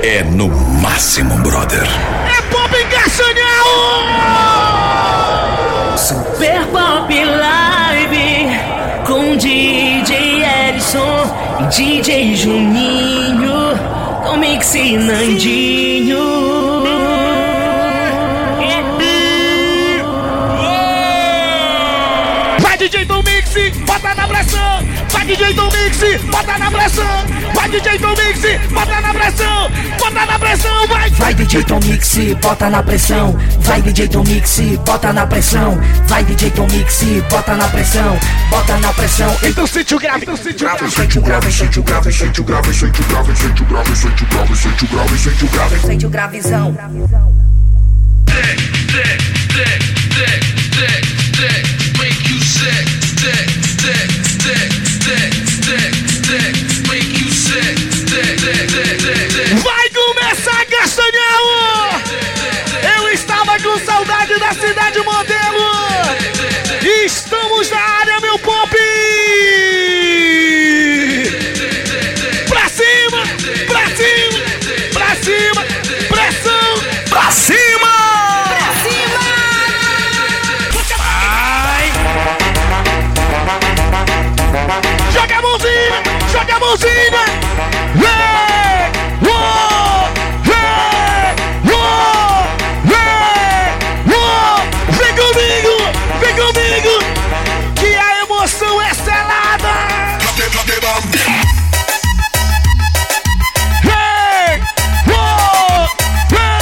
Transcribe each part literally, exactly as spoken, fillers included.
é no máximo, brother. É Pop Castanhal! Super Pop Live com D J Ellison e D J Juninho, com Mix e Nandinho. Vai D J Tom Mix, bota na pressão. Vai D J Tom Mix, bota na pressão. Vai D J Tom Mix, bota na pressão. Bota na pressão, vai. Vai D J Tom Mix, bota na pressão. Vai D J Tom Mix, bota na pressão. Vai D J Tom Mix, bota na pressão. Bota na pressão. Então sente o grave, então sente o grave. Sente o grave, sente o grave, sente o grave, sente o grave, sente o grave, sente o grave, sente o grave, sente o grave. Sente o gravezão. Sick, sick, sick, sick, sick, sick, make you sick, sick, sick, sick, sick, sick, sick, make you sick, sick, sick, sick, sick. Vai começar, Castanhal! Eu estava com saudade da cidade modelo. Estamos na área, meu pop! Pra cima, pra cima, pra cima, pressão, Pra cima! joga a mãozinha, joga a mãozinha! Vem! Uou! Vem! Uou! Vem! Uou! Vem comigo! Vem comigo! Que a emoção é selada! Vem! Uou! Vem!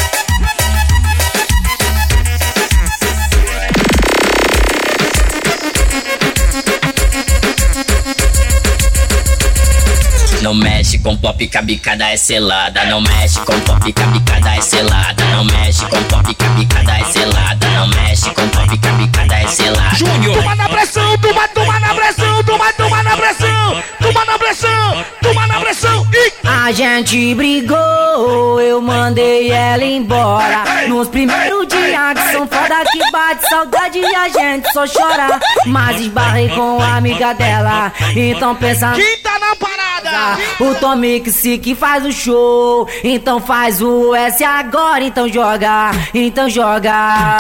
Não mexe com pop que a bicada é selada. Não mexe com pop que a bicada é selada. Não mexe com pop que a bicada é selada. Não mexe com pop que a bicada é selada. Júnior! Toma na pressão, toma, toma na pressão, toma, toma na pressão, toma na pressão, toma na pressão e... A gente brigou, eu mandei ela embora. Nos primeiros dias que são foda que bate saudade e a gente só chora. Mas esbarrei com a amiga dela, então pensa... Quem tá na parada? O Tom Mix que faz o show, então faz o S agora, então joga, então joga.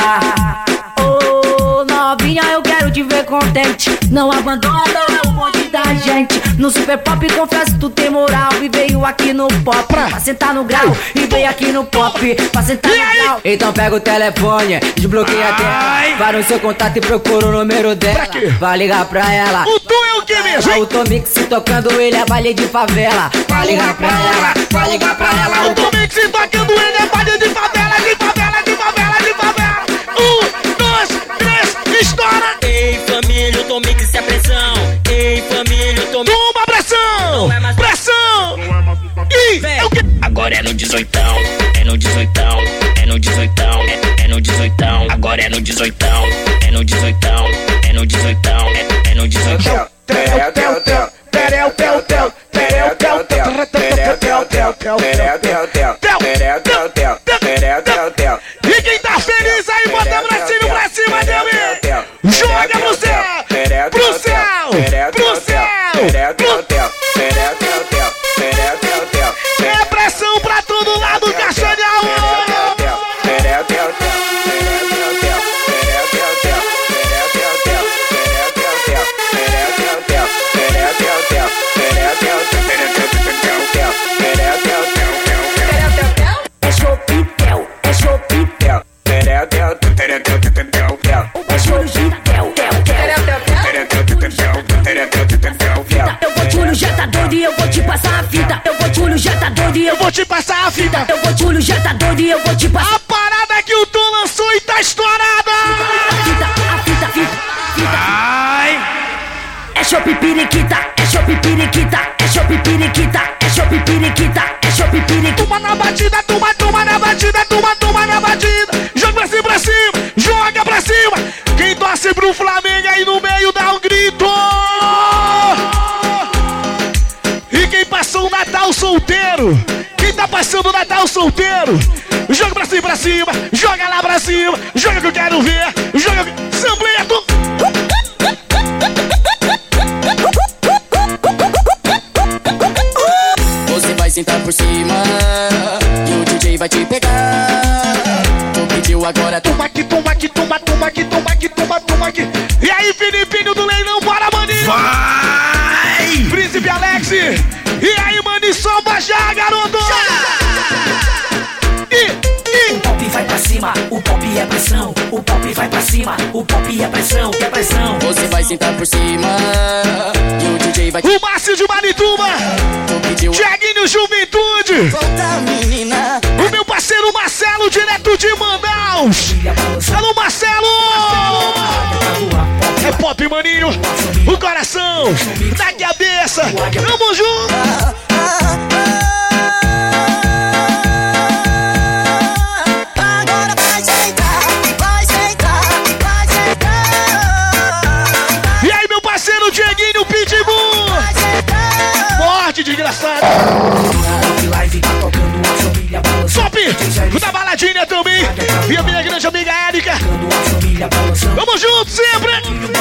Ô novinha, eu quero te ver contente. Não abandona o monte da gente. No Super Pop, confesso, tu tem moral. E veio aqui no pop pra sentar no grau. E veio aqui no pop pra sentar no grau. Então pega o telefone, desbloqueia a tela. Para o seu contato e procura o número dela. Vai ligar pra ela. O tu é o que mesmo? O Tom Mix tocando ele é baile de favela. Vai ligar pra ela, vai ligar pra ela. O Tom Mix tocando ele é baile de favela, de favela, de favela, de favela. Um, dois, três, estoura! Ei família, o Tom Mix é pressão. Ei família, o Tom Mix. Toma pressão! é mais- Pressão! E é o que? Agora é no dezoitão, é no dezoitão, é no dezoitão, é, é no dezoitão. Agora é no dezoitão, é no dezoitão, é no dezoitão, é, é no dezoitão. Tereu, tel, tel, tereu, tel, tel, tereu, tel, tel, tereu, tel, tel, tel, tel, tel. E quem tá feliz aí, bota pra cima, pra cima dele. Joga pro céu, pro céu, pro céu, pro céu. É pressão pra todo lado, Castanhal. É chopitel, é chopitel. É chorugitel, tel, tel. Eu vou Júlio, já tá doido e eu vou te passar a fita. Eu vou Júlio, já tá doido e eu Eu vou te passar a fita. Eu vou Júlio, já tá doido e eu vou te passar A parada que o Tom lançou e tá estourada. a fita, a fita, fita, fita. Ai. É chopipiriquita, é chopipiriquita, é chopipiriquita, é chopipiriquita, é chopipiriquita. Toma na batida, toma, toma na batida, toma, toma na batida. Joga pra cima, pra cima, joga pra cima. Quem torce pro Flamengo aí no meio dá um grito. E quem passou o Natal solteiro, quem tá passando o Natal solteiro, joga pra cima, pra cima, joga lá pra cima, joga que eu quero ver, joga que... Sambleto. Você vai sentar por cima, e o D J vai te pegar. Tu pediu agora, toma aqui, toma aqui, toma, toma aqui, toma aqui, toma, toma aqui. E aí, Filipinho do Leilão, bora, maninho! Vai! Príncipe Alex! E aí, maninho, samba já, garoto! E... O pop vai pra cima, o pop é pressão. O pop vai pra cima, o pop é pressão, é pressão. Você vai sentar por cima e o D J vai te... O Márcio de Marituba, Tiaguinho Juventude, volta, menina. o meu parceiro Marcelo, direto de Manaus. Alô, Marcelo! É pop, maninho. O coração, na cabeça. Tamo junto. Dieguinho Pitbull! Morte, desgraçado! Top! Da baladinha também! E a minha grande amiga Érica! Vamos juntos sempre!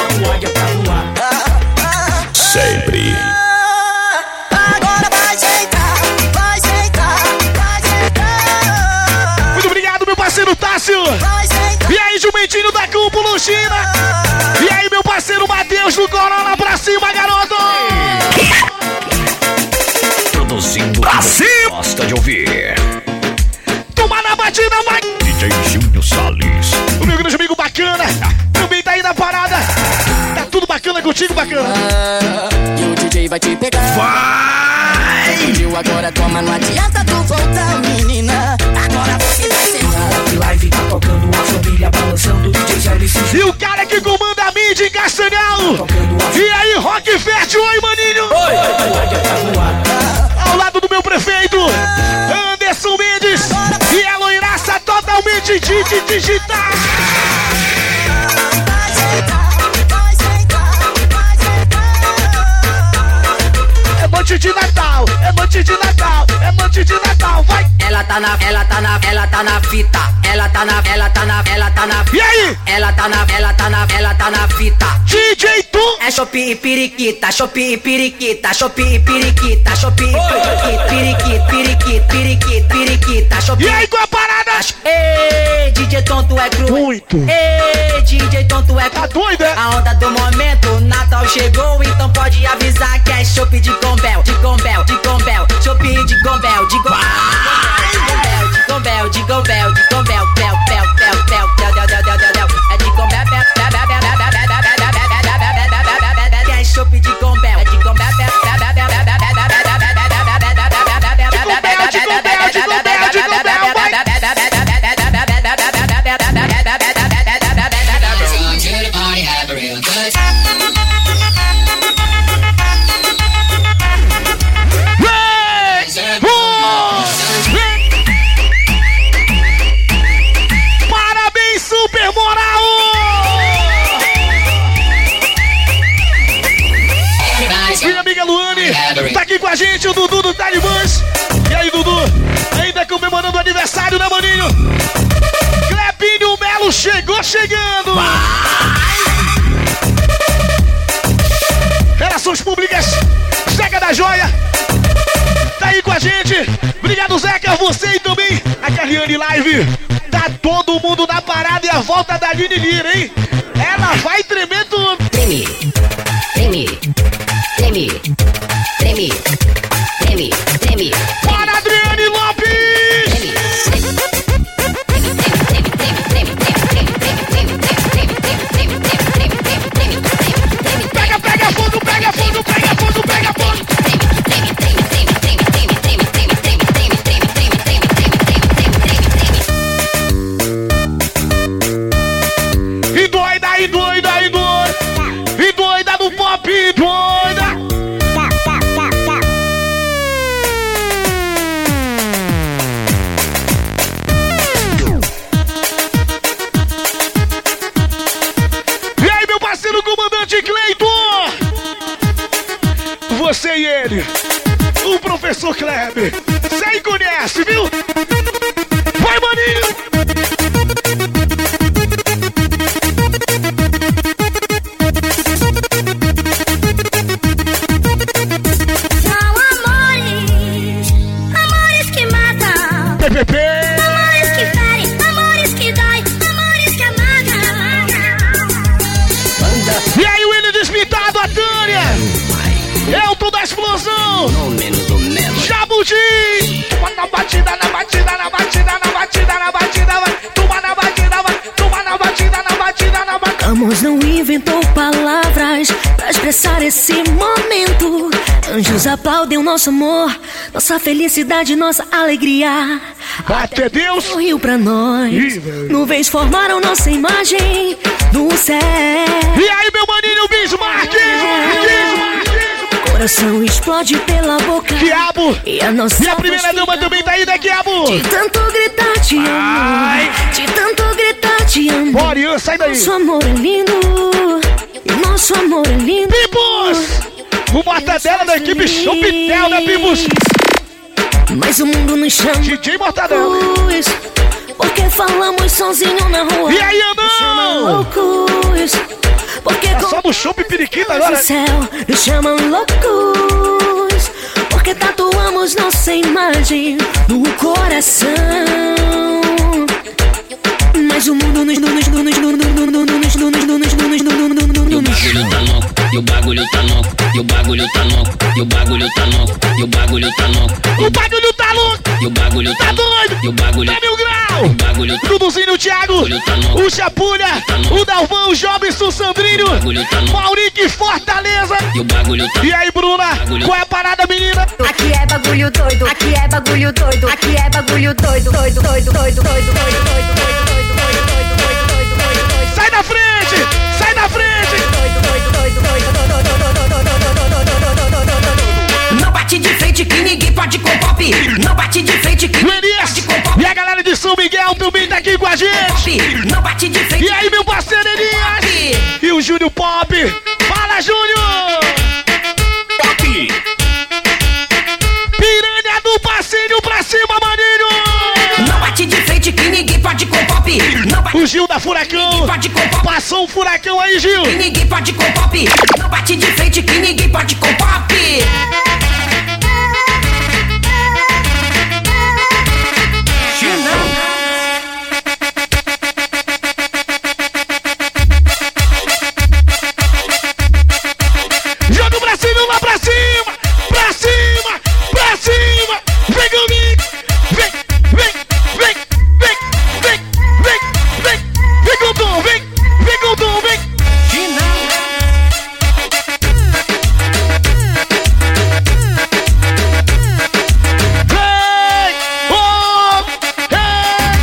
Sempre! Agora vai sentar, vai sentar, vai sentar. Muito obrigado, meu parceiro Tássio! E aí, Jumentinho da Cúpula China! E aí, meu parceiro Matheus do Corolla, pra cima, garoto! Produzindo pra cima! Gosta de ouvir. Toma na batida, vai! D J Júnior Salles. O meu grande amigo bacana, também tá aí na parada. Tá tudo bacana contigo, bacana? E o D J vai te pegar. Vai! Pediu agora, toma, não adianta tu voltar, menina. Agora você vai sentar. Live tá tocando a família balançando, D J G L C. E o cara que comanda a mídia em Castanhal. E aí, Rock Fértil, oi, maninho. Oi. Ao lado do meu prefeito, Anderson Mendes. E a loiraça totalmente di- di- digital. É noite de Natal, é noite de Natal, é noite de Natal, vai! Ela tá na, ela tá na, ela tá na fita. Ela tá na, ela tá na, ela tá na. E aí? Ela tá na, ela tá na, ela tá na fita. D J Tu! É chopi e periquita, chopi e periquita, chopi e periquita, chopi e periquita, periquita, periquita, periquita, periquita, chopi. E aí, qual a parada? Ei, D J Tonto é cru. Muito. Ei, D J Tonto é Tá cru. doido, é? A onda do momento, Natal chegou, então pode avisar que é chopp de gombel, de gombel, de gombel, chopp de gombel, de gombel, de gombel, de gombel, de gombel, pel, pel, pel, pel, del, del, del, del, del, del, é de gombel, pel, pel, pel, pel, pel, pel, pel, pel, que é chopp de gombel, é de gombel, pel, pel, pel, pel, pel, pel, pel, pel, De gombel, de gombel, de gombel, vai! Parabéns, Super Moral! Minha amiga Luane tá aqui com a gente, o Dudu do Talibãs. E aí, Dudu? Ainda comemorando o aniversário, né, maninho? Clebinho Melo chegou chegando! Relações Públicas, Zeca da Joia, tá aí com a gente. Obrigado, Zeca, você e também a Carliane Live. Tá todo mundo na parada e a volta da Aline Lira, hein? Ela vai tremer tudo. Treme, treme, treme, treme, treme, treme. Bora, Adriane Lopes! Pega, pega fogo, pega fogo, pega fogo, pega fogo! E doida, e doida, e doida! E doida do pop, e doida! E aí, meu parceiro comandante Cleiton! Você e ele, o professor Kleber, você aí conhece, viu? Vai, maninho! São amores, amores que matam. explosão. Fenômeno do Melo. Jabuti. Toma na batida, na batida, na batida, na batida, na batida, vai. Toma na batida, vai. Toma na batida, na batida, na batida. Amos não inventou palavras pra expressar esse momento. Anjos aplaudem o nosso amor, nossa felicidade, nossa alegria. Até Deus sorriu pra nós. Nuvens formaram nossa imagem no céu. E aí, meu maninho Bismarck? Coração explode pela boca. Quiabo. E a nossa E a primeira dama também tá aí, né, Quiabo? De tanto gritar te amo. Ai. De tanto gritar te amo. Bora, sai daí. Nosso amor é lindo. Nosso amor é lindo. Pibos! O Mortadela da equipe Chopitel, né, Pibos? Mas o mundo nos chama D J Mortadela. loucos, porque falamos sozinho na rua. E aí, Nos chama Andão? loucos, porque É só no Chopp Periquita agora. o céu nos chama loucos, porque tatuamos nossa imagem no coração. Mas o mundo nos nos nos nos nos nos nos nos nos nos nos E o bagulho tá louco, e o bagulho tá louco, e o bagulho tá louco, e o bagulho tá louco, O bagulho tá louco. e o bagulho Tá doido. e o bagulho Tá mil o grau. bagulho tá Duduzinho, o Thiago. O Chapulha. O Dalvão, o Jobson, o Sandrinho. Maurique, Fortaleza. e o bagulho tá E aí, Bruna? Qual é a parada, menina? Aqui é bagulho doido, aqui é bagulho doido, aqui é bagulho doido, doido, doido, doido, doido, doido, doido, doido, doido, doido, doido, doido, doido, doido, doido, doido. Sai da frente! Sai da frente! Não bate de frente que ninguém pode com pop. Não bate de frente que ninguém Elias pode com pop. e a galera de São Miguel também tá aqui com a gente. Não bate de frente. E aí, meu parceiro Elias? E o Júnior Pop. Fala, Júnior! Pop. Piranha do passinho pra cima, maninho! Não bate de frente que ninguém pode com pop. Não bate O Gil da Furacão. pode com pop. Passou um furacão aí, Gil. Que ninguém pode com pop. Não bate de frente que ninguém pode com pop. Joga o bracinho lá pra cima! Pra cima! Pra cima! Vem comigo! Vem! Vem! Vem! Vem! Vem! Vem! Vem! Vem com o Tom! Vem! Vem com o Tom! Vem! Hey! Oh! Hey!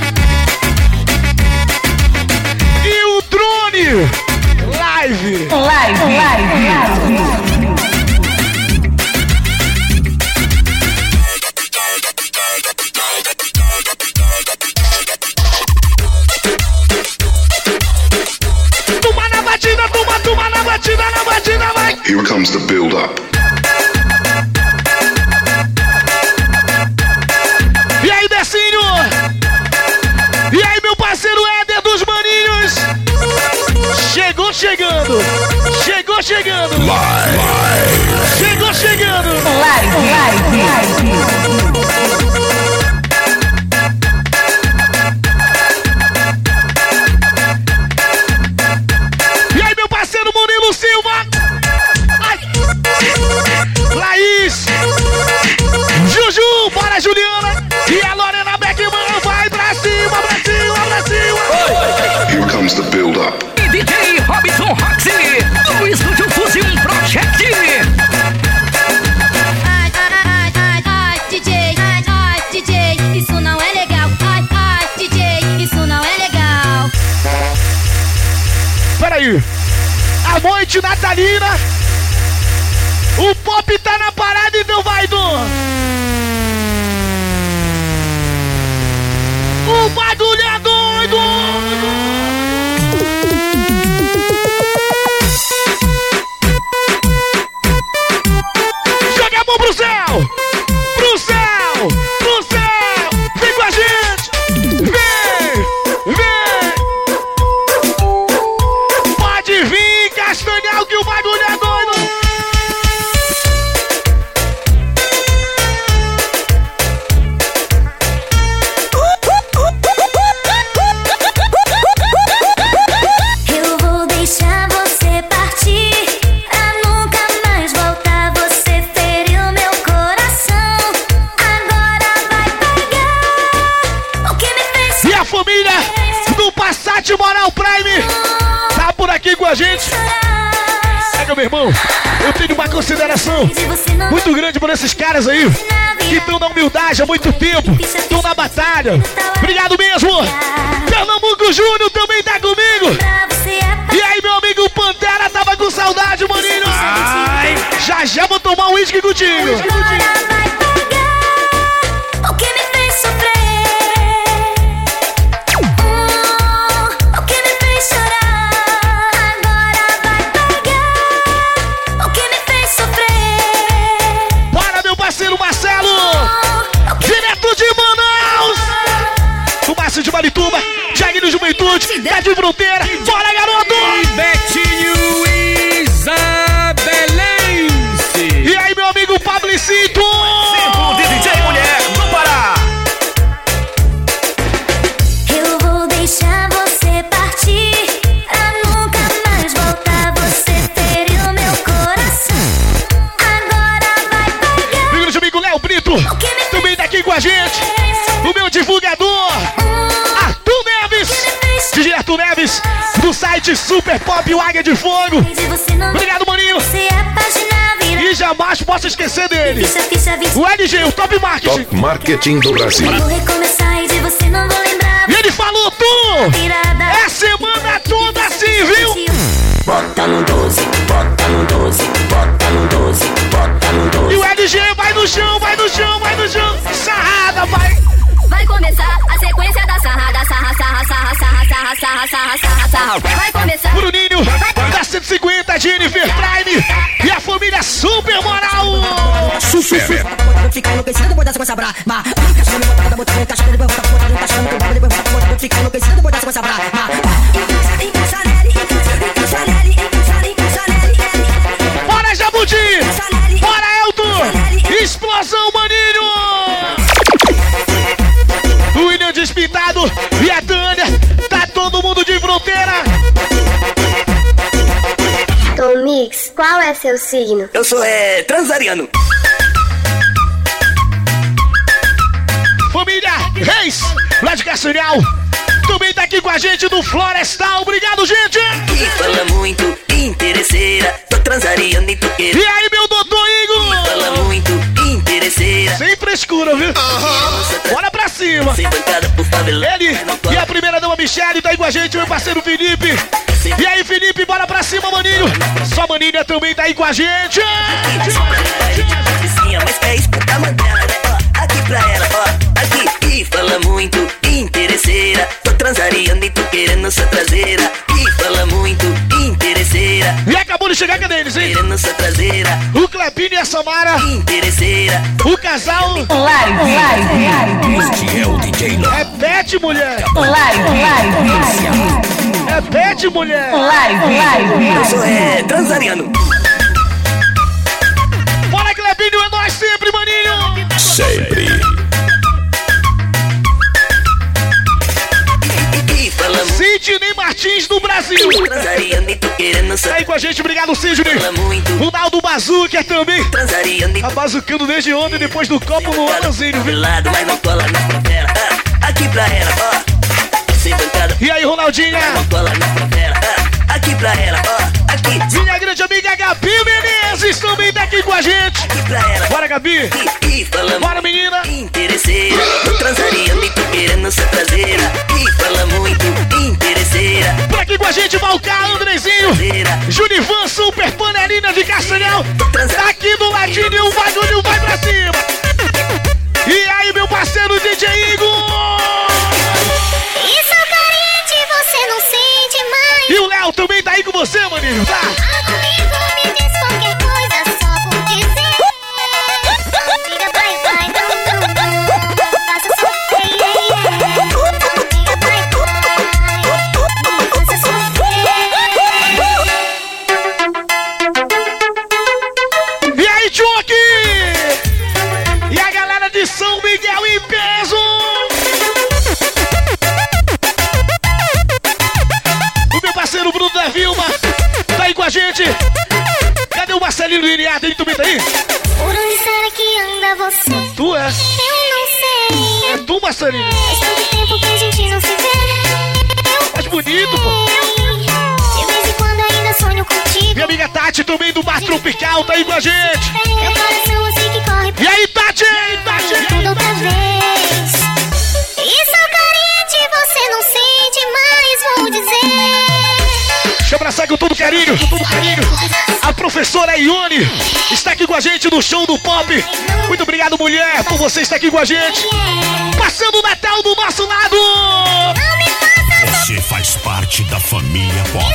E o drone! Live! Live, live, live. Tuma na batida, tuma, tuma na batida, na batida, vai! Here comes the build up. E aí, Decinho? E aí, meu parceiro Éder dos Maninhos? Chegou chegando! Chegou chegando! Chegou chegando! Live, live, live. E aí, meu parceiro Murilo Silva? Ai. Laís! Juju, bora Juliana! E a Lorena Beckman vai pra cima, pra cima, pra cima! Here comes the build up. D J Robson Roxy, do Estúdio Fusion Project. Ai, ai, ai, ai, D J, ai, ai, D J, isso não é legal. Ai, ai, D J, isso não é legal. Peraí! A noite natalina! O pop tá na parada, então vai, Dom! O bagulho é doido! Joga a mão pro céu! Pro céu! Pro céu! Vem com a gente! Vem! Vem! Pode vir, Castanhal, que o bagulho é doido! Pet Moral Prime tá por aqui com a gente. Pega, meu irmão, eu tenho uma consideração muito grande por esses caras aí que estão na humildade há muito tempo, estão na batalha. Obrigado mesmo. Pernambuco Júnior também tá comigo. E aí, meu amigo Pantera, tava com saudade, maninho. Ai, já já vou tomar um uísque contigo. O que me fez sofrer? Oh, o que me fez chorar? Agora vai pagar. O que me fez sofrer? Bora, meu parceiro Marcelo! Oh, direto de Manaus! Do Márcio de Marituba, Thiaguinho Juventude, tá de Fronteira. Bora, garoto! Betinho Isabelense. E aí, meu amigo Pablicito! Tempo de D J Mulher do Pará. eu vou deixar você partir pra nunca mais voltar. Você feriu meu coração. Agora vai pagar. Meu grande amigo Léo Brito também tá aqui com a gente. O meu divulgador, Arthur Neves. D J Arthur Neves, do site Super Pop, o Águia de Fogo. Obrigado, maninho. E jamais posso esquecer dele. O L G, o Top Marketing. Top Marketing do Brasil. Vou recomeçar e de você não vou lembrar. E ele falou tu! É semana toda assim, viu? Bota no doze, bota no doze, bota no doze, bota no doze. E o L G vai no chão, vai no chão, vai no chão. Sarrada, vai. Vai começar a sequência da sarrada, sarra, sarra, sarra, sarra, sarra, sarra, sarra, sarra, sarra. Vai começar. Bruninho, da cento e cinquenta, Jennifer Prime e a família Super Moral. Super. Fica enlouquecido depois dessa coisa brava. Caixa me botada, botar no caixa, depois botar botar no caixa, no tubo, depois botar botar. Fica enlouquecido depois dessa coisa brava. Bora, Jabuti! Bora, Elton! Explosão, maninho! O William Despintado e a Tânia, tá todo mundo de Fronteira. Tom Mix, qual é seu signo? Eu sou é, transariano. Família Reis, lá de Castanhal, também tá aqui com a gente do Florestal. Obrigado, gente! E fala muito, interesseira. Tô transariando e tô querendo. E aí, meu doutor Igor? E fala muito, interesseira. Sem frescura, viu? Uhum. Bora pra cima! Sem bancada por favela. Ele e a primeira dama Michele tá aí com a gente, meu parceiro Felipe. E aí, Felipe, bora pra cima, maninho! Só maninha também tá aí com a gente! Mas quer escutar Mandela, né? Ó, aqui pra ela, ó, aqui. E fala muito, interesseira. Tô transariando e tô querendo sua traseira. E fala muito, interesseira. E acabou de chegar, cadê eles, hein? Querendo sua traseira. O Clepinho e a Samara. Interesseira. O casal. Live, live, live. Este é o D J Love. É pet, mulher. Live, live. É pet, mulher. Live, live. Eu sou é, transariano. Bora, Clepinho, é nós sempre, maninho. Sempre. Sidney Martins do Brasil. Tá aí com a gente, obrigado, Sidney. O Naldo Bazuca também. Tá bazucando desde ontem, depois do copo no anozinho, viu? Mas não cola na favela. Aqui pra ela, ó. Sem bancada. E aí, Ronaldinha? Não cola na favela. Aqui pra ela, ó. Aqui. Minha grande amiga Gabi Menezes também tá aqui com a gente. Aqui pra ela. Bora, Gabi. E, e fala bora, menina. Interesseira. Tô transariando e tô querendo sua traseira. E fala muito, interesseira. Por aqui com a gente, Valcar, Andrezinho. Junivan, Super Panelinha de Castanhal. Tá aqui do ladinho e o bagulho vai pra cima. E aí, meu parceiro D J Igor. Isso é carente, você não sente mais. E o Léo também tá aí com você, maninho, tá? Fala comigo, me diz qualquer coisa só por dizer. Não diga bye bye, não, não, não. Faça sofrer, yeah, yeah. Não diga bye bye, me faça sofrer. E aí, Chuck? E a galera de São Miguel em peso. O meu parceiro Bruno da Vilma tá aí com a gente. Cadê o Marcelinho Iriado? Ele também tá aí? Por onde será que anda você? Tu é? Eu não sei. É tu, Marcelinho? Faz tanto tempo que a gente não se vê. Eu bonito, pô. De vez em quando ainda sonho contigo. Minha amiga Tati também do Bar Tropical tá aí com a gente. Meu coração eu sei que corre. E aí, Tati? E aí, Tati? Tudo outra vez. E sou carente, você não sente, mas vou dizer. Deixa eu abraçar com todo carinho, com todo carinho. A professora Ione está aqui com a gente no show do Pop. Muito obrigado, mulher, por você estar aqui com a gente. Passando o Natal do nosso lado. Você faz parte da família Pop.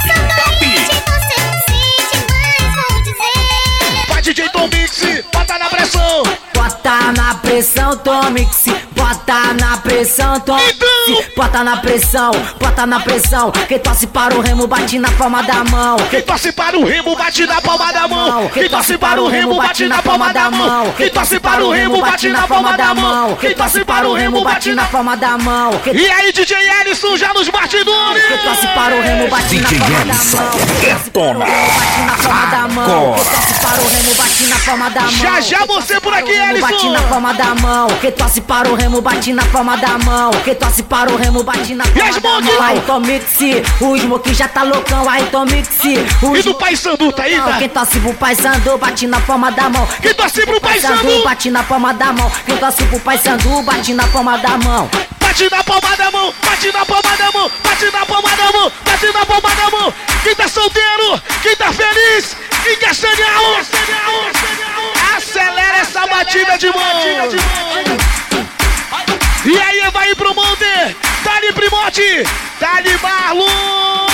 Vai, D J Tom Mix, bota na pressão. Bota na pressão, Tom Mix. Bota na pressão, Tom Mix. Bota na pressão, bota na pressão. Quem torce para o remo, bate na palma da mão. Quem torce para o remo, bate na palma da mão. Quem torce para o remo, bate na palma da mão. Quem torce para o remo, bate na palma da mão. Quem torce para o remo, bate na palma da mão. E aí, D J Ellison, já nos bastidores. Quem torce para o remo, bate na palma da mão. Detona. Bate na palma da mão. Quem torce para o remo, bate na palma da mão. Já já você por aqui, Ellison. Bate na palma da mão. Quem torce para o remo, bate na palma da mão. Quem torce para o remo, bate na palma da mão. Aí, Tom Mix, o Smoke já tá loucão. Aí, Tom Mix, o E do Pai Sandu, tá aí, tá? Quem torce pro Pai Sandu, bate na palma da mão. Quem torce pro Pai Sandu, bate na palma da mão. Quem torce pro Pai Sandu, bate na palma da mão. Bate na palma da mão, bate na palma da mão, bate na palma da mão, bate na palma da mão. Quem tá solteiro, quem tá feliz, quem quer sanhar, acelera essa batida de mão. E aí vai pro monte, Dali Primote, Dali Marlon.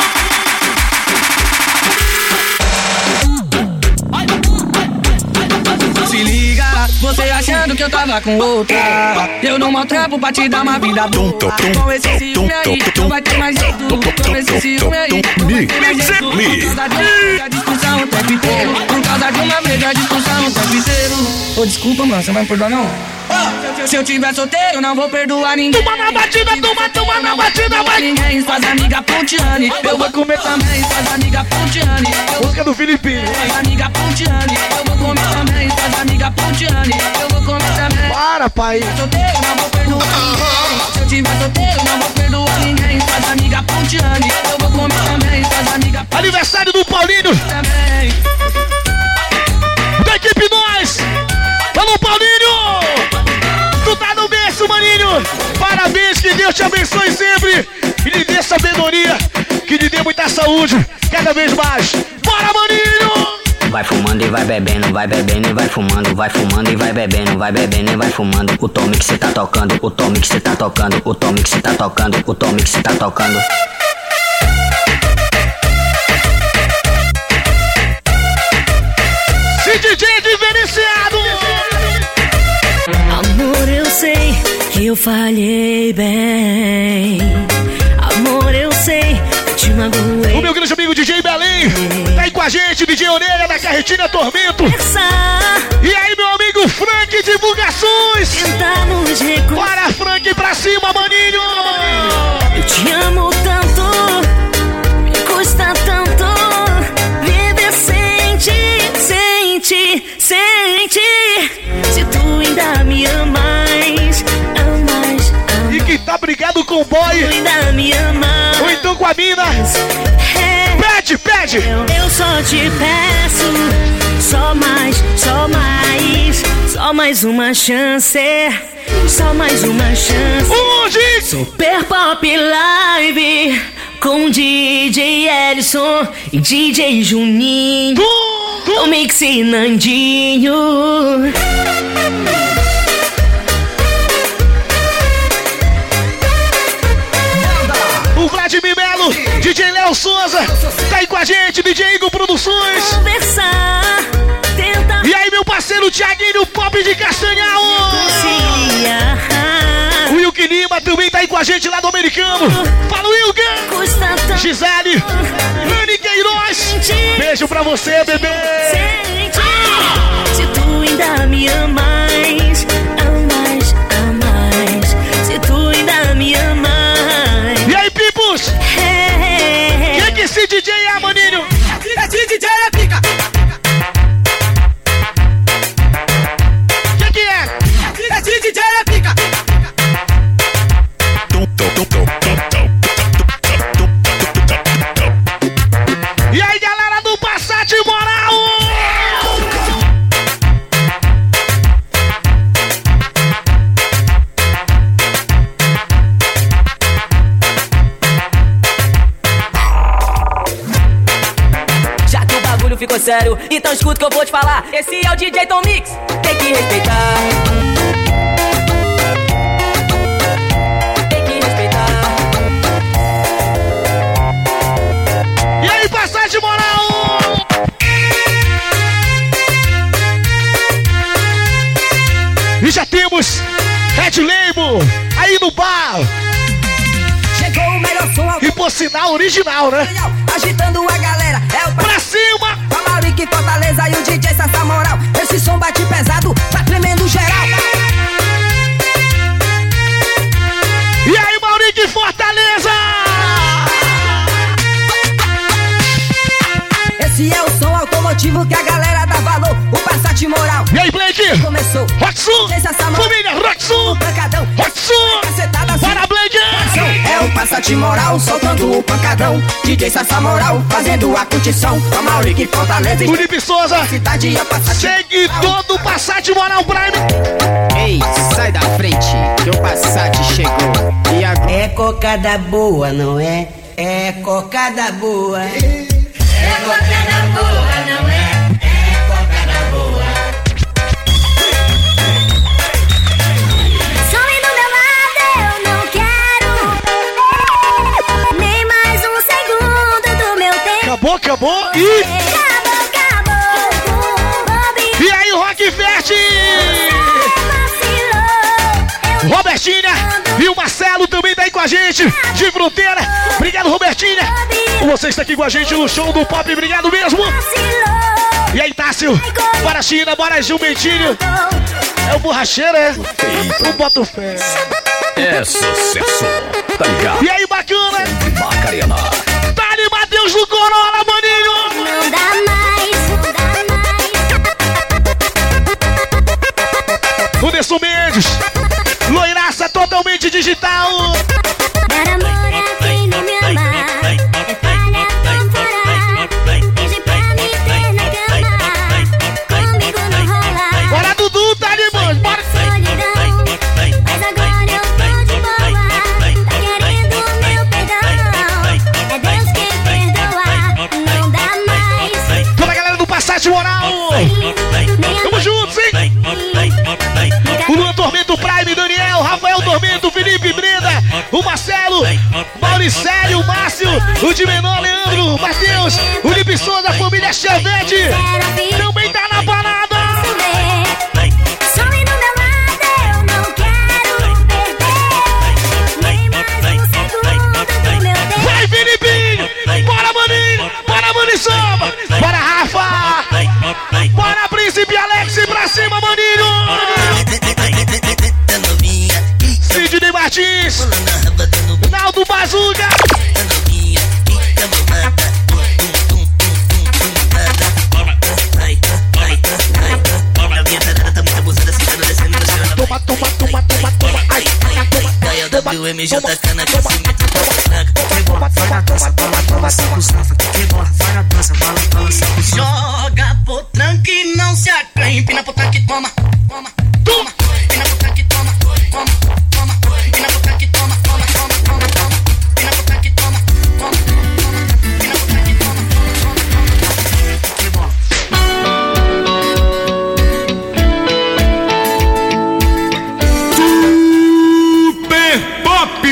Se liga, você achando que eu tava com outra. Eu não maltrapo pra te dar uma vida boa. Com esse ciúme aí, não vai ter mais jeito. Com esse ciúme aí, não vai ter mais jeito. Por causa de uma briga, discussão o tempo inteiro. Por causa de uma briga, discussão o tempo inteiro. Ô, desculpa, mano, você vai me perdoar não? Se eu tiver solteiro, não vou perdoar ninguém. Toma na batida, toma, toma na batida, vai. Ninguém, suas amigas Pontiane. Eu vou comer também, suas amigas Pontiane. Música do Filipinho. Suas amigas Pontiane. Eu vou comer também, suas amigas Pontiane. Eu vou comer também. Para, pai. Se eu solteiro, não vou perdoar ninguém. Se eu tiver solteiro, não vou perdoar ninguém. Suas amigas Pontiane. Eu vou comer também, suas amigas Pontiane. Aniversário do Paulinho. Também. Da equipe nós. Alô, Paulinho. Tu tá no berço, maninho. Parabéns, que Deus te abençoe sempre. E lhe dê sabedoria. Que lhe dê muita saúde. Cada vez mais. Bora, maninho. Vai fumando e vai bebendo, vai bebendo e vai fumando, vai fumando e vai bebendo, vai bebendo e vai fumando. O Tom Mix tá tocando, o Tom Mix tá tocando, o Tom Mix tá tocando, o Tom Mix tá tocando. Se D J diferenciado. Amor, eu sei que eu falhei bem. Amor, eu sei que te magoei. O meu grande amigo D J Belém tá aí com a gente, D J Orelha da Carretinha Tormento. E aí, meu amigo Frank Divulgações. Bora, Frank, pra cima, maninho. Eu te amo tanto, me custa tanto viver sem ti, sem ti, sem ti. Se tu ainda me amas, amas, amas. E que tá brigado com o boy. Tu ainda me amas. Ou então com a mina. É, pede, pede. Eu, eu só te peço, só mais, só mais, só mais uma chance. Só mais uma chance. Onde? Super Pop Live com D J Ellison e D J Juninho. O Mix e Nandinho. O Vladimir Melo, D J Léo Souza, tá aí com a gente, D J Igor Produções. Conversar, tenta. E aí, meu parceiro Thiaguinho Pop de Castanhal. Conciliar. O Wilke Lima também tá aí com a gente lá do Americano. Fala, Wilke! Gisele, Rani Queiroz. Beijo pra você, bebê. Se tu ainda me amas, amas, amas. Se tu ainda me amas. E aí, Pipos? Hey. Quem que esse D J é, maninho? Esse D J é pica. Quem que é? Esse D J é pica. sério, então escuta o que eu vou te falar. Esse é o D J Tom Mix, tem que respeitar. Tem que respeitar. E aí, passagem moral! E já temos Red Label aí no bar. Chegou o melhor som ao... E por sinal original, né? Agitando a galera, é o... Pra cima! A Maurique Fortaleza e o D J Sassa Moral. Esse som bate pesado, tá tremendo geral. E aí, Maurique Fortaleza! Esse é o som automotivo que a galera dá valor. O Passat Moral. E aí, Blake? Começou. Roxu! Família Roxu! Pancadão. Roxu! Para, Blake! É o Passat Moral soltando o pancadão. D J Sassa Moral fazendo a curtição. A Maurique Fortaleza. O Lipe Souza. Cidade é Passat. Seguidor do Passat Moral Prime. Ei, sai da frente, que o Passat chegou. E agora? É cocada boa, não é? É cocada boa. É cocada boa, não é? É cocada boa. Some do meu lado, eu não quero nem mais um segundo do meu tempo. Acabou, acabou e... Acabou, acabou. E aí, Rock Fest! Robertinha e o Marcelo também tá aí com a gente de Fronteira. Obrigado, Robertinha. Você está aqui com a gente no show do Pop. Obrigado mesmo. E aí, Tássio? Bora, China, bora, Gilmentinho. É o borracheiro, é? O Boto Fé. É sucesso, tá ligado? E aí, bacana? Macarena. Dali, Matheus do Corolla, maninho. Não dá mais, não dá mais. O Nessun Mendes. Loiraça totalmente digital. Dar amor a quem não me ama. É falha temporal. Pede pra me ter na cama. Comigo não rola. Bora, Dudu, tá ali, mano. Bora. Solidão. Mas agora eu tô de boa. Tá querendo meu perdão. É Deus quem perdoa. Não dá mais. Toda a galera do Passat Moral. Tamo juntos, hein? O Luan Tormento Prime, Daniel, Rafael Tormento, Felipe Brenda, o Marcelo, Mauricélio, o Márcio, o de menor, Leandro, Matheus, o Lipe Souza, a família Chevette, também tá na parada. Some do meu lado, eu não quero perder nem mais um segundo do meu tempo. Vai, Filipinho! Bora, maninho! Bora, Mani Samba! Bora, Rafa! Bora, Príncipe Alex, pra cima, maninho! Sidney Martins, Naldo Bazuga. Toma, toma, toma, toma, toma. Ai, toma, toma, W M J cana crescimento. Joga potranca e não se acanhe. Empina potranca e toma, toma, toma. Empina potranca e toma, toma, toma. Empina potranca e toma, toma, toma, toma, toma. Empina potranca e toma, toma, toma. Empina potranca e toma, toma, toma. Que bom. Super Pop!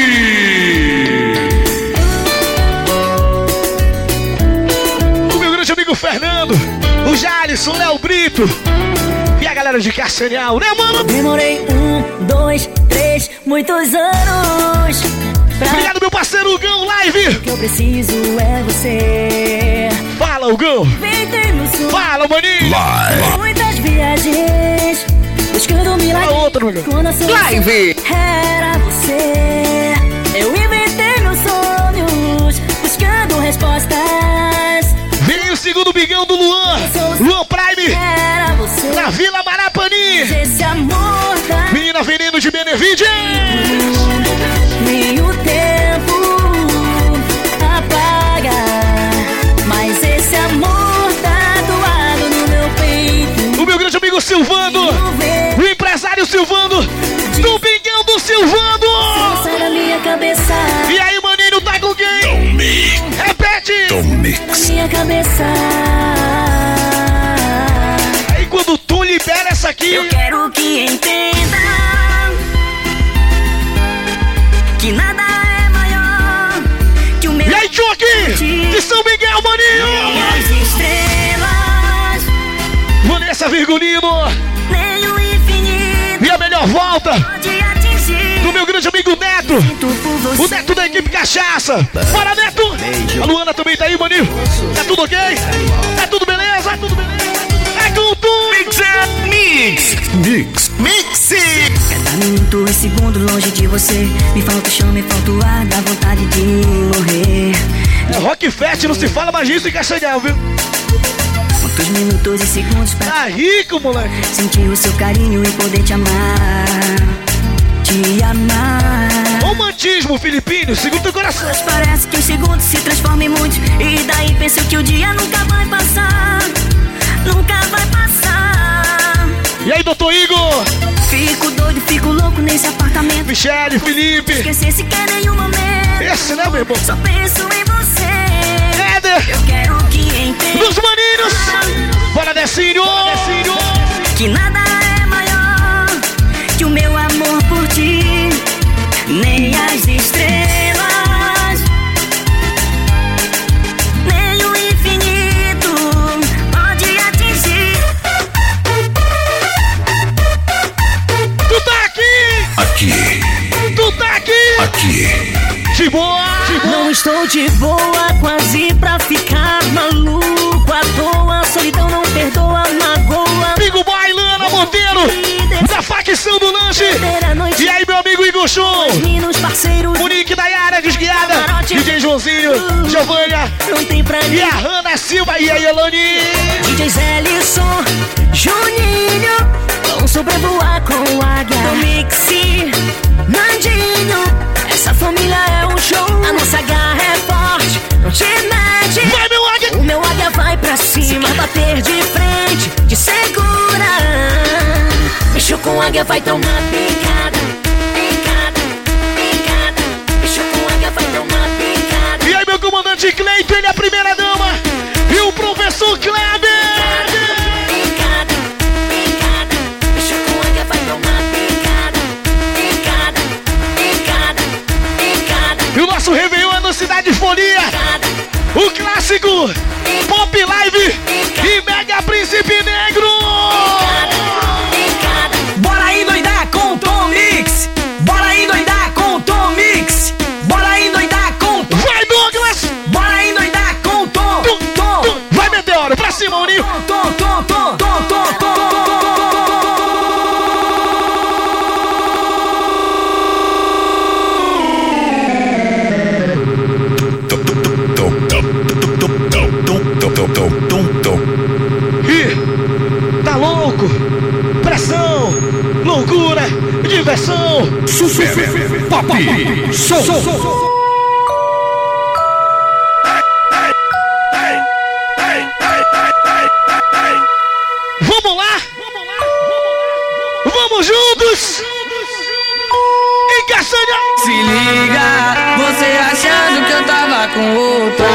O meu grande amigo Fernando, o Jalisson, Léo Brito e a galera de Castanhal, né, mano? Demorei um, dois, três, muitos anos pra... Obrigado, meu parceiro Hugão Live. O que eu preciso é você. Fala, Hugão. Fala, maninho. Live. Muitas viagens buscando um milagre. Fala outro, meu. Quando a solução Live. era você. Eu inventei meus sonhos buscando respostas. Vem o segundo bigão do Luan, Luan Prime, Era você. na Vila Marapani. Esse amor da... Menina Veneno de Benevides. Nem o tempo apaga, mas esse amor tá doado no meu peito. O meu grande amigo Silvando, o empresário Silvando, do bigão do Silvando. Não sai da minha cabeça. E aí, maninho, tá com quem? Tom Mix. Repete. Tom Mix. Na minha cabeça. que entenda que nada é maior que o meu. E aí, Chuck? De São Miguel, maninho! Nem as estrelas, Vanessa Virgulino! nem o infinito E a melhor volta pode atingir do meu grande amigo Neto! O Neto da equipe Cachaça! Bora, Neto! A Luana também tá aí, maninho! Tá tudo ok? Tá tudo beleza? Tá tudo beleza? É com tu! Mix! Mix! Mix. Mix! Cada minuto e segundo longe de você. Me falta o chão, me falta o ar, dá vontade de morrer. É Rock Fest, não se fala mais isso em Castanhal, viu? Quantos minutos e segundos pra Tá rico, moleque! sentir o seu carinho e poder te amar, te amar. Romantismo, Filipinho, segundo teu coração! Mas parece que os segundos se transformam em muitos. E daí penso que o dia nunca vai passar, nunca vai passar. E aí, doutor Igor? Fico doido, fico louco nesse apartamento. Michele, Felipe! Esquecer sequer nenhum momento. Esse, né, meu irmão? Só penso em você. Éder! Eu quero que entenda Dos maninhos! Bora, Decinho! Decinho! que nada é maior que o meu amor por ti. Nem as estrelas, nem o infinito pode atingir. Tu tá aqui! Aqui. Tu tá aqui! Aqui. De boa! De boa! Não estou de boa, quase pra ficar maluco à toa. A solidão não perdoa, magoa. Amigo Bailana Monteiro, da facção do lanche. E aí, meu amigo Igor Show. Meninos parceiros, Monique Dayara, desguiada. D J Joãozinho, Giovânia. não tem pra E mim. a Hanna Silva e a Elani. D J Zélisson, Juninho, vão sobrevoar com águia. No Mixi, Nandinho, essa família é um show. A nossa garra é forte, não te mete. Vai, meu águia! O meu águia vai pra cima, quer bater de frente, te segura. Mexeu com águia, vai tomar picada, picada, picada. Mexeu com águia, vai tomar picada. E aí, meu comandante Cleiton, ele é a primeira dama. E o professor Kleber. Picada, picada. Mexeu com águia, vai tomar picada, picada, picada, picada. E o nosso Réveillon é no Cidade Folia. O clássico Pop Live e Mega Príncipe Negro. Bora aí doidar com o Tom Mix. Bora aí doidar com o Tom Mix. Bora aí doidar com o Tom. Vai, Douglas. Bora aí doidar com o Tom. Tum, Tom. tum. Vai, Meteoro, pra cima, Uninho. Tom, Tom, Tom, Tom, Tom, Tom. E tá louco? Pressão, loucura, diversão. Super Pop Show. Vamos lá? Vamos juntos! Em Castanha! Se liga, você achando que eu tava com outra.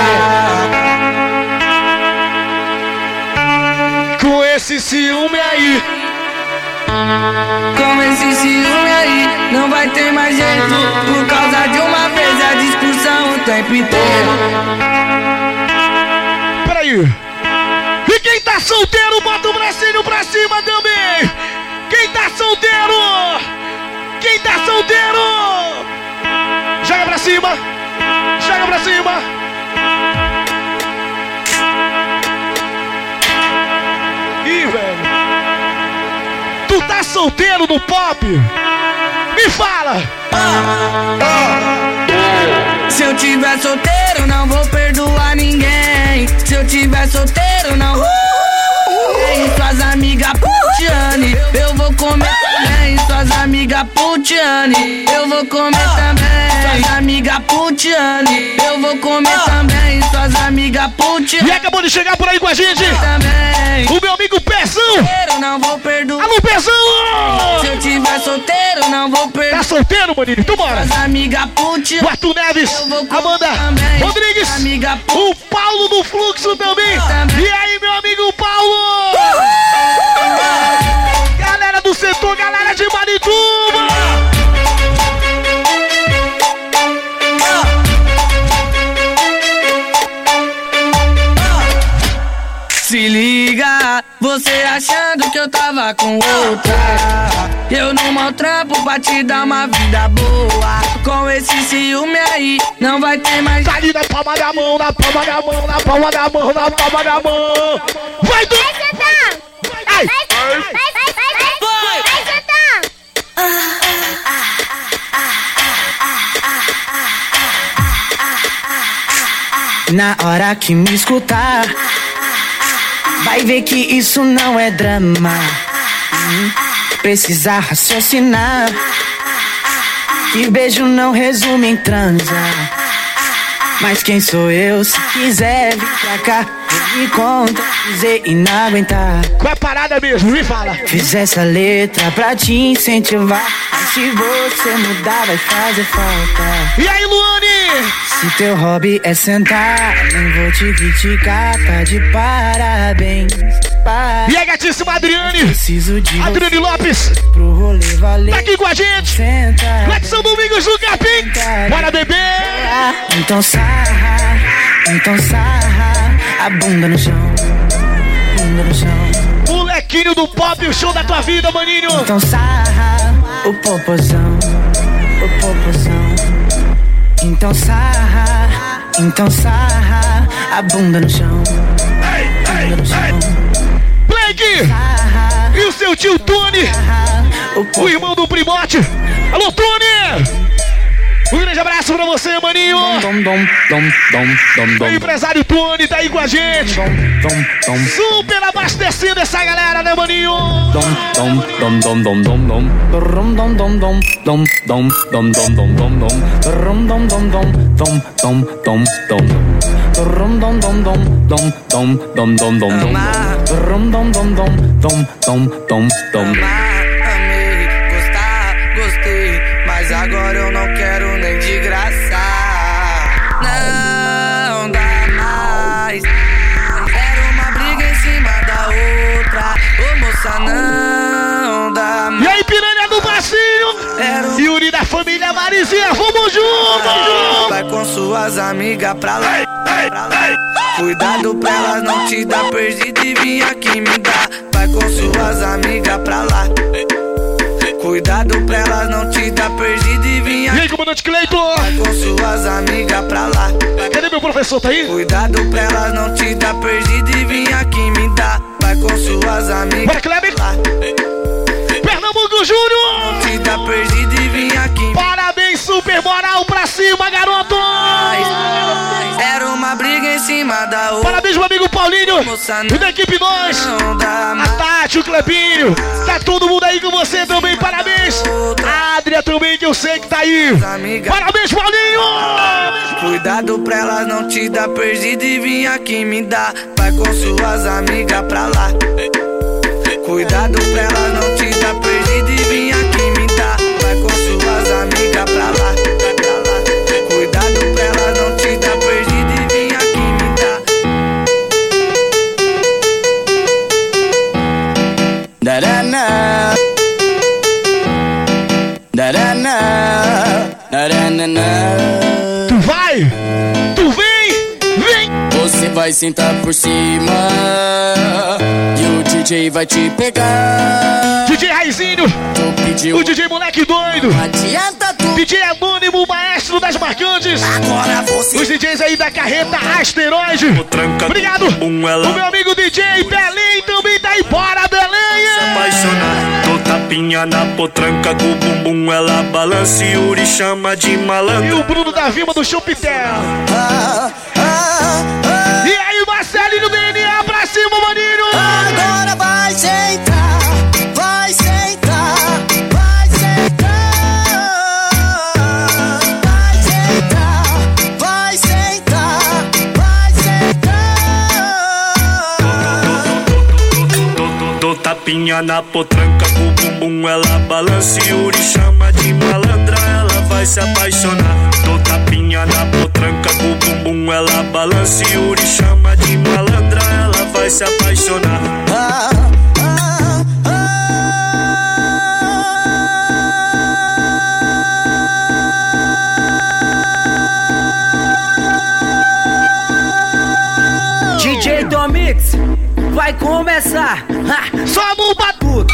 Com esse ciúme aí. Com esse ciúme aí, não vai ter mais jeito. Por causa de uma vez a discussão o tempo inteiro. Peraí. E quem tá solteiro, bota o bracinho pra cima também. Quem tá solteiro? Quem tá solteiro? Joga pra cima. Joga pra cima. Ih, velho. Tu tá solteiro no pop? Me fala. Se eu tiver solteiro, não vou perdoar ninguém. Se eu tiver solteiro, não vou. E suas amigas putiane, eu vou comer também. Suas amigas putiane, eu vou comer também. Suas amigas putiane, eu vou comer também. Suas amigas putiane. E acabou de chegar por aí com a gente também. o meu amigo Pezão. Eu não vou perdoar. Alô, Pezão! Se eu tiver solteiro, não vou perdoar. Tá solteiro, maninho? Então bora. Suas amigas putiane. O Arthur Neves, Amanda também. Rodrigues, Amiga o Paulo do Fluxo também. também. E aí, meu amigo Paulo? Galera do setor Você achando que eu tava com outra. Eu não maltrapo pra te dar uma vida boa. Com esse ciúme aí, não vai ter mais. Tá ali na palma da mão, na palma da mão, na palma da mão, na palma da mão. Vai, do... Vai, Santão! Ai! Vai, vai, vai, vai, vai! Vai, Santão! Na hora que me escutar, vai ver que isso não é drama. Hum, precisa raciocinar, que beijo não resume em transa. Mas quem sou eu? Se quiser vir pra cá, me conta, dizer e não aguentar. Qual é a parada mesmo? Me fala. Fiz essa letra pra te incentivar, mas se você mudar vai fazer falta. E aí, Luane? Se teu hobby é sentar, nem vou te criticar, tá de parabéns. E aí, gatíssima Adriane? Preciso de Adriane Lopes. Pro rolê valer. Tá aqui com a gente. Senta. Letson Domingos do Capim. Bora, bebê. Então sarra, então sarra a bunda no chão, bunda no chão. Molequinho do pop, o show da tua vida, maninho. Então sarra o popozão, o popozão. Então sarra, então sarra a bunda no chão, bunda no chão. Blake e o seu tio Tony, o irmão do Primote. Alô, Tony! Um grande abraço pra você, maninho! Dom, dom, dom, dom, dom, dom. O empresário Tony tá aí com a gente! Dom, dom, dom. Super abastecendo essa galera, né, maninho? Dom, dom, dom, dom, dom, dom, dom. Dom, dom, dom, dom, dom, dom, dom, dom, dom, dom, dom. Dom, dom, dom, dom, dom, dom, dom, dom. Dom, dom, dom, dom, dom, dom, dom, dom, dom, dom. Dom, dom, dom, dom, dom, dom, dom, dom. Amei, gostar, gostei, mas agora eu não quero nem de graça. Não dá mais. Era uma briga em cima da outra. Ô moça, não dá mais. E aí, piranha do Bacinho? Era... Yuri da família Marizinha, vamos juntos! Vai com suas amigas pra lá, pra lá. Cuidado pra elas não te dar perdido e vir aqui me dar. Vai com suas amigas pra lá. Cuidado pra elas não te dar perdido e vir aqui. E aí, comandante Cleiton? Vai com suas amigas pra lá. Cadê meu professor, tá aí? Cuidado pra elas não te dar perdido e vir aqui me dar. Vai com suas amigas. Bora, Kleber! Pra lá. Pernambuco Júnior! Não te dar perdido e vir aqui. Parabéns, super moral pra cima, garoto! Era uma briga em cima da outra. Parabéns, meu amigo Paulinho! E da equipe Nós! A Tati, o Clebinho! Tá todo mundo aí com você também, parabéns! A Adria também, que eu sei que tá aí! Parabéns, Paulinho! Cuidado pra elas não te dar perdido e vir aqui me dar. Vai com suas amigas pra lá. Cuidado pra elas não te dar perdido e vir aqui me dar. Vai com suas amigas pra lá, pra lá. Cuidado pra elas não te dar perdido e vir aqui me dar. Darana, darana, darana. Tu vai, tu vem, vem. Você vai sentar por cima e o D J vai te pegar. D J Raizinho, o D J moleque doido. Adianta tu. D J Anônimo, maestro das marcantes. Agora você. Os D Js aí da carreta Asteroide. Obrigado. O meu amigo D J Belém também tá aí. Bora, Belém. Tô tapinha na potranca, com o bumbum ela balança e Yuri chama de malandro. E o Bruno da Vilma do Chupitel. Ah, ah, ah. E aí, Marcelinho do D N A pra cima, maninho. Agora vai sentar, vai sentar, vai sentar, vai sentar, vai sentar, vai sentar. Tô tapinha na potranca, com o bumbum ela balança e Yuri chama de malandra, ela vai se apaixonar. Tô tapinha na potranca, com o bumbum ela balança e Yuri chama de malandra, ela vai se apaixonar. Ah, ah, ah. D J Domix, vai começar. Ha. Só no batuque.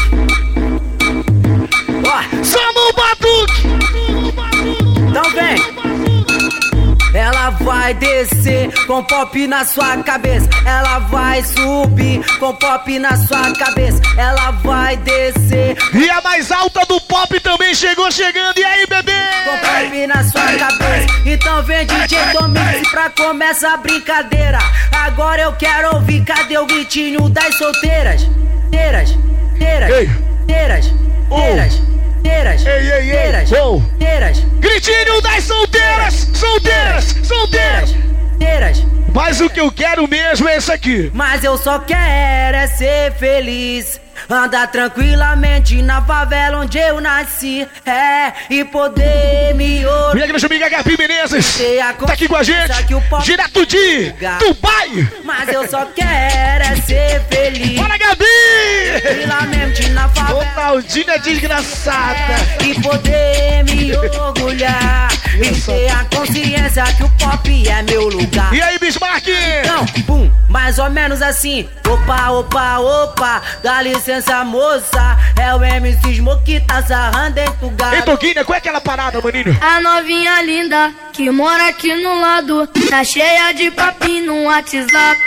Ó, só no batuque. Então vem. Ela vai descer com pop na sua cabeça. Ela vai subir com pop na sua cabeça. Ela vai descer. E a mais alta do pop também chegou chegando. E aí, bebê? Com pop na sua cabeça. Então vem D J Tomix pra começar a brincadeira. Agora eu quero ouvir, cadê o gritinho das solteiras? Teiras, teiras, teiras, teiras. Solteiras, ei, ei, ei, solteiras, gritinho das solteiras, solteiras, solteiras, solteiras. Mas o que eu quero mesmo é isso aqui. Mas eu só quero é ser feliz, andar tranquilamente na favela onde eu nasci, é, e poder me ouvir. Minha grande amiga Gabi Menezes tá aqui com a gente, direto de Dubai. Mas eu só quero é ser feliz. Bora, Gabi! Tranquilamente na favela. Ronaldinha desgraçada. É, e poder me orgulhar e ter a consciência que o pop é meu lugar. E aí, Bismarck? Não, pum, mais ou menos assim. Opa, opa, opa, dá licença, moça. É o M C Smoke que tá sarrando em tu gato. Ei, Toquinha, qual é aquela parada, maninho? A novinha linda que mora aqui no lado tá cheia de papinho no WhatsApp.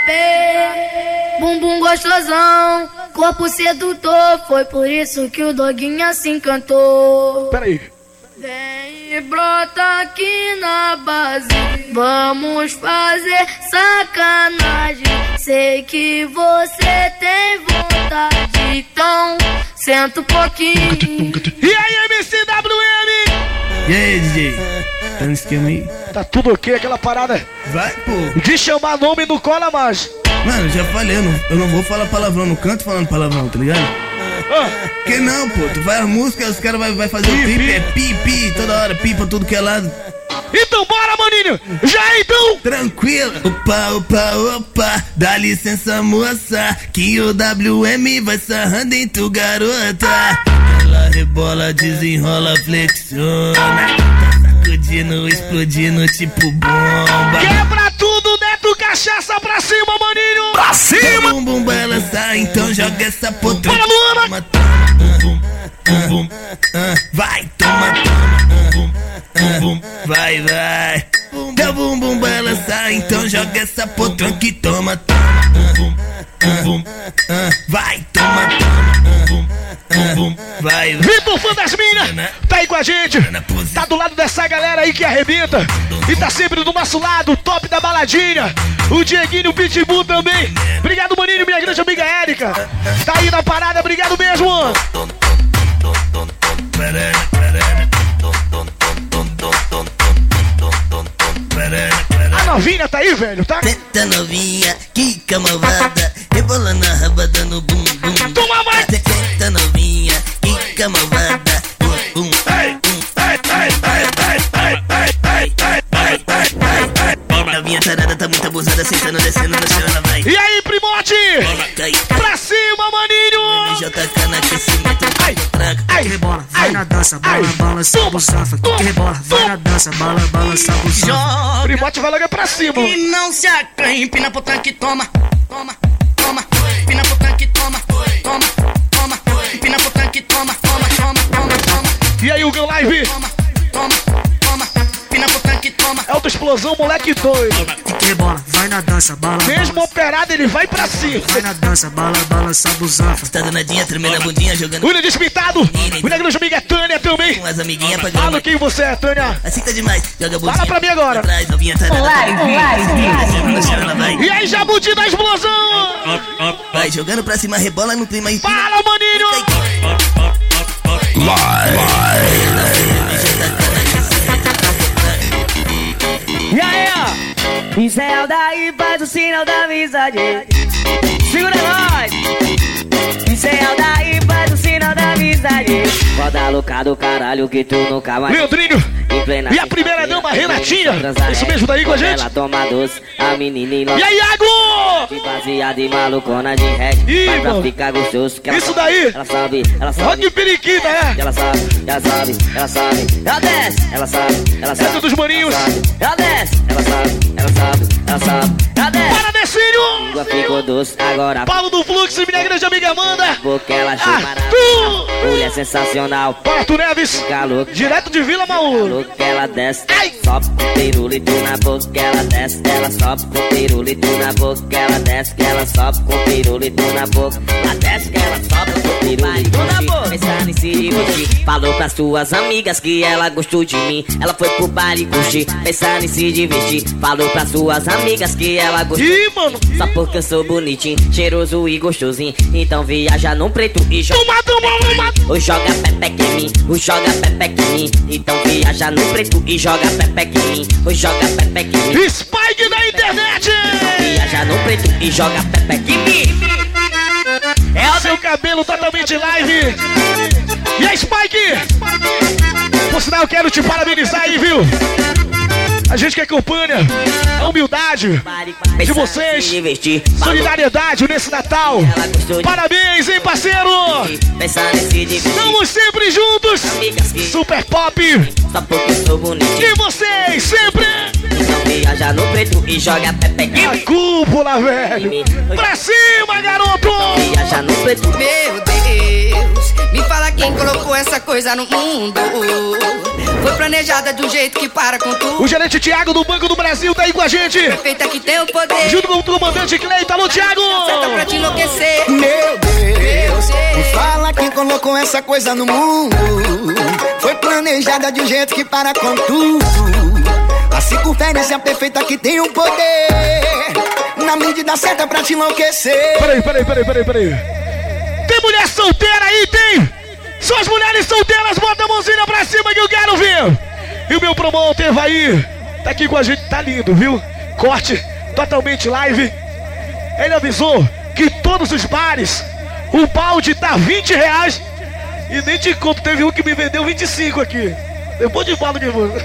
Bumbum gostosão, corpo sedutor. Foi por isso que o Doguinha se encantou. Peraí. Vem e brota aqui na base, vamos fazer sacanagem. Sei que você tem vontade, então senta um pouquinho. E aí, M C W M? E aí, D J? Tá no esquema aí? Tá tudo ok, aquela parada? Vai, pô. De chamar nome não cola mais. Mano, já falei, eu não, eu não vou falar palavrão, não canto falando palavrão, tá ligado? Ah. Que não, pô, tu vai a música, os caras vai, vai fazer pi, o clipe, é pi, pi, toda hora, pi pra tudo que é lado. Então bora, maninho! Já então! Tranquilo! Opa, opa, opa, dá licença, moça, que o W M vai sarrando em tu, garota. Ela rebola, desenrola, flexiona, tá sacudindo, explodindo tipo bomba. Quebra tudo, Neto, cachaça pra cima, maninho! Pra cima! Bum, bum, balança, então joga essa potranca. Bora, Luana! Bum, bum, bum, bum, uh, vai, toma, toma, bum, bum, bum, vai, vai. Teu bumbum balança, então joga essa potranca e toma, toma, bum, bum, bum, uh, vai, toma, toma, bum, bum, bum, vai, vai. Vitor Fã das Minas, tá aí com a gente, tá do lado dessa galera aí que arrebenta e tá sempre do nosso lado, top da baladinha. O Dieguinho, o Pitbull também. Obrigado, maninho, minha grande amiga Érica. Tá aí na parada, obrigado mesmo. A novinha tá aí, velho, tá? Senta novinha, que camalvada, rebolando a rabada no bum bum. Toma mais! Senta novinha, que camalvada, bum bum. Novinha tarada tá muito abusada, sentando, descendo no chão, ela vai. E aí, Primote? Pra cima, maninho! J K no aquecimento, ai, ai, que rebola, vai na dança, bala, balança, busanfa. Que rebola, vai na dança, bala, balança, busanfa. Primote vai logo pra cima. E não se acanhe, empina pro tanque, toma, toma, toma. Empina pro tanque, toma, toma, toma. Empina pro tanque, toma, toma, toma, toma, toma. E aí, o Gun Live? Toma, toma, toma. Empina pro tanque, toma. Autoexplosão, moleque doido. Que rebola, vai na dança, bala, mesmo operado, ele vai pra cima. Vai na dança, bala, balança, busanfa. Tá danadinha, tremendo a bundinha, jogando. William Despintado. William grande amiga é Tânia também. Com as amiguinhas pra fala quem você é, Tânia. Assim tá demais, joga a bundinha. Fala pra mim agora. Atrás, novinha tarada. E aí, Jabuti da explosão. Vai jogando pra cima, rebola no clima e fala, maninho. E aí, ó, Israel daí faz o sinal da amizade. Segura nós. Israel daí faz o sinal da amizade. Roda louca do caralho que tu nunca mais. Leandrinho, e a primeira dama, Renatinha. Isso mesmo daí com a gente. Ela toma doce, a menininha. E aí, Iago? De baseada e malucona de reggae. Mas pra ficar gostoso que ela isso daí. Ela sabe, ela sabe. Rock periquita, é? Ela sabe, ela sabe, ela sabe. Ela desce, ela sabe, ela sabe. Dentro dos maninhos. Ela desce, ela sabe, ela sabe, ela sabe. Ela desce. Para Marcinho! Língua ficou doce, agora Paulo do Fluxo, minha grande amiga Amanda. boca ela achou Arthur! mulher sensacional. Arthur Neves, Calor, direto de Vila Maú. calor que ela desce, sobe com pirulito na boca, ela desce, ela sobe com pirulito na boca, ela desce, que ela sobe com pirulito na boca, ela desce, que ela sobe com pirulito na boca. Pensando em se divertir, falou pras suas amigas que ela gostou de mim, ela foi pro bar e curtir, pensando em se divertir, falou pras suas amigas que ela gostou. Ih, mano! Só porque eu sou bonitinho, cheiroso e gostosinho, então viaja num preto e joga Toma, toma, toma! ou joga pepeca em mim, ou joga pepeca em mim, então viaja no preto e joga pepeca em mim, ou joga pepeca em mim. Spike da internet! Viaja no preto e joga pepeca em mim. É o seu cabelo totalmente live. E a Spike? Por sinal, eu quero te parabenizar aí, viu? A gente que acompanha a humildade de vocês, solidariedade nesse Natal. Parabéns, hein, parceiro? Estamos sempre juntos. Super Pop. E vocês sempre. Viaja no preto e joga pepeca em mim. A cúpula, velho. Pra cima, garoto. Viaja no preto. Meu Deus, me fala quem colocou essa coisa no mundo. Foi planejada de um jeito que para com tudo. O gerente Thiago do Banco do Brasil tá aí com a gente. Perfeita que tem o poder. Junto com o comandante Cleiton. Alô, Thiago. Certa pra te enlouquecer. Meu Deus, me fala quem colocou essa coisa no mundo. Foi planejada de um jeito que para com tudo. A circunferência perfeita que tem o poder. Na medida certa pra te enlouquecer. Peraí, peraí, peraí, peraí, peraí. Tem mulher solteira aí, tem? Só as mulheres solteiras, bota a mãozinha pra cima que eu quero ver. E o meu promotor aí, tá aqui com a gente, tá lindo, viu? Corte totalmente live. Ele avisou que todos os bares, o balde tá vinte reais. E nem te conto, teve um que me vendeu vinte e cinco aqui. Depois de bala que você.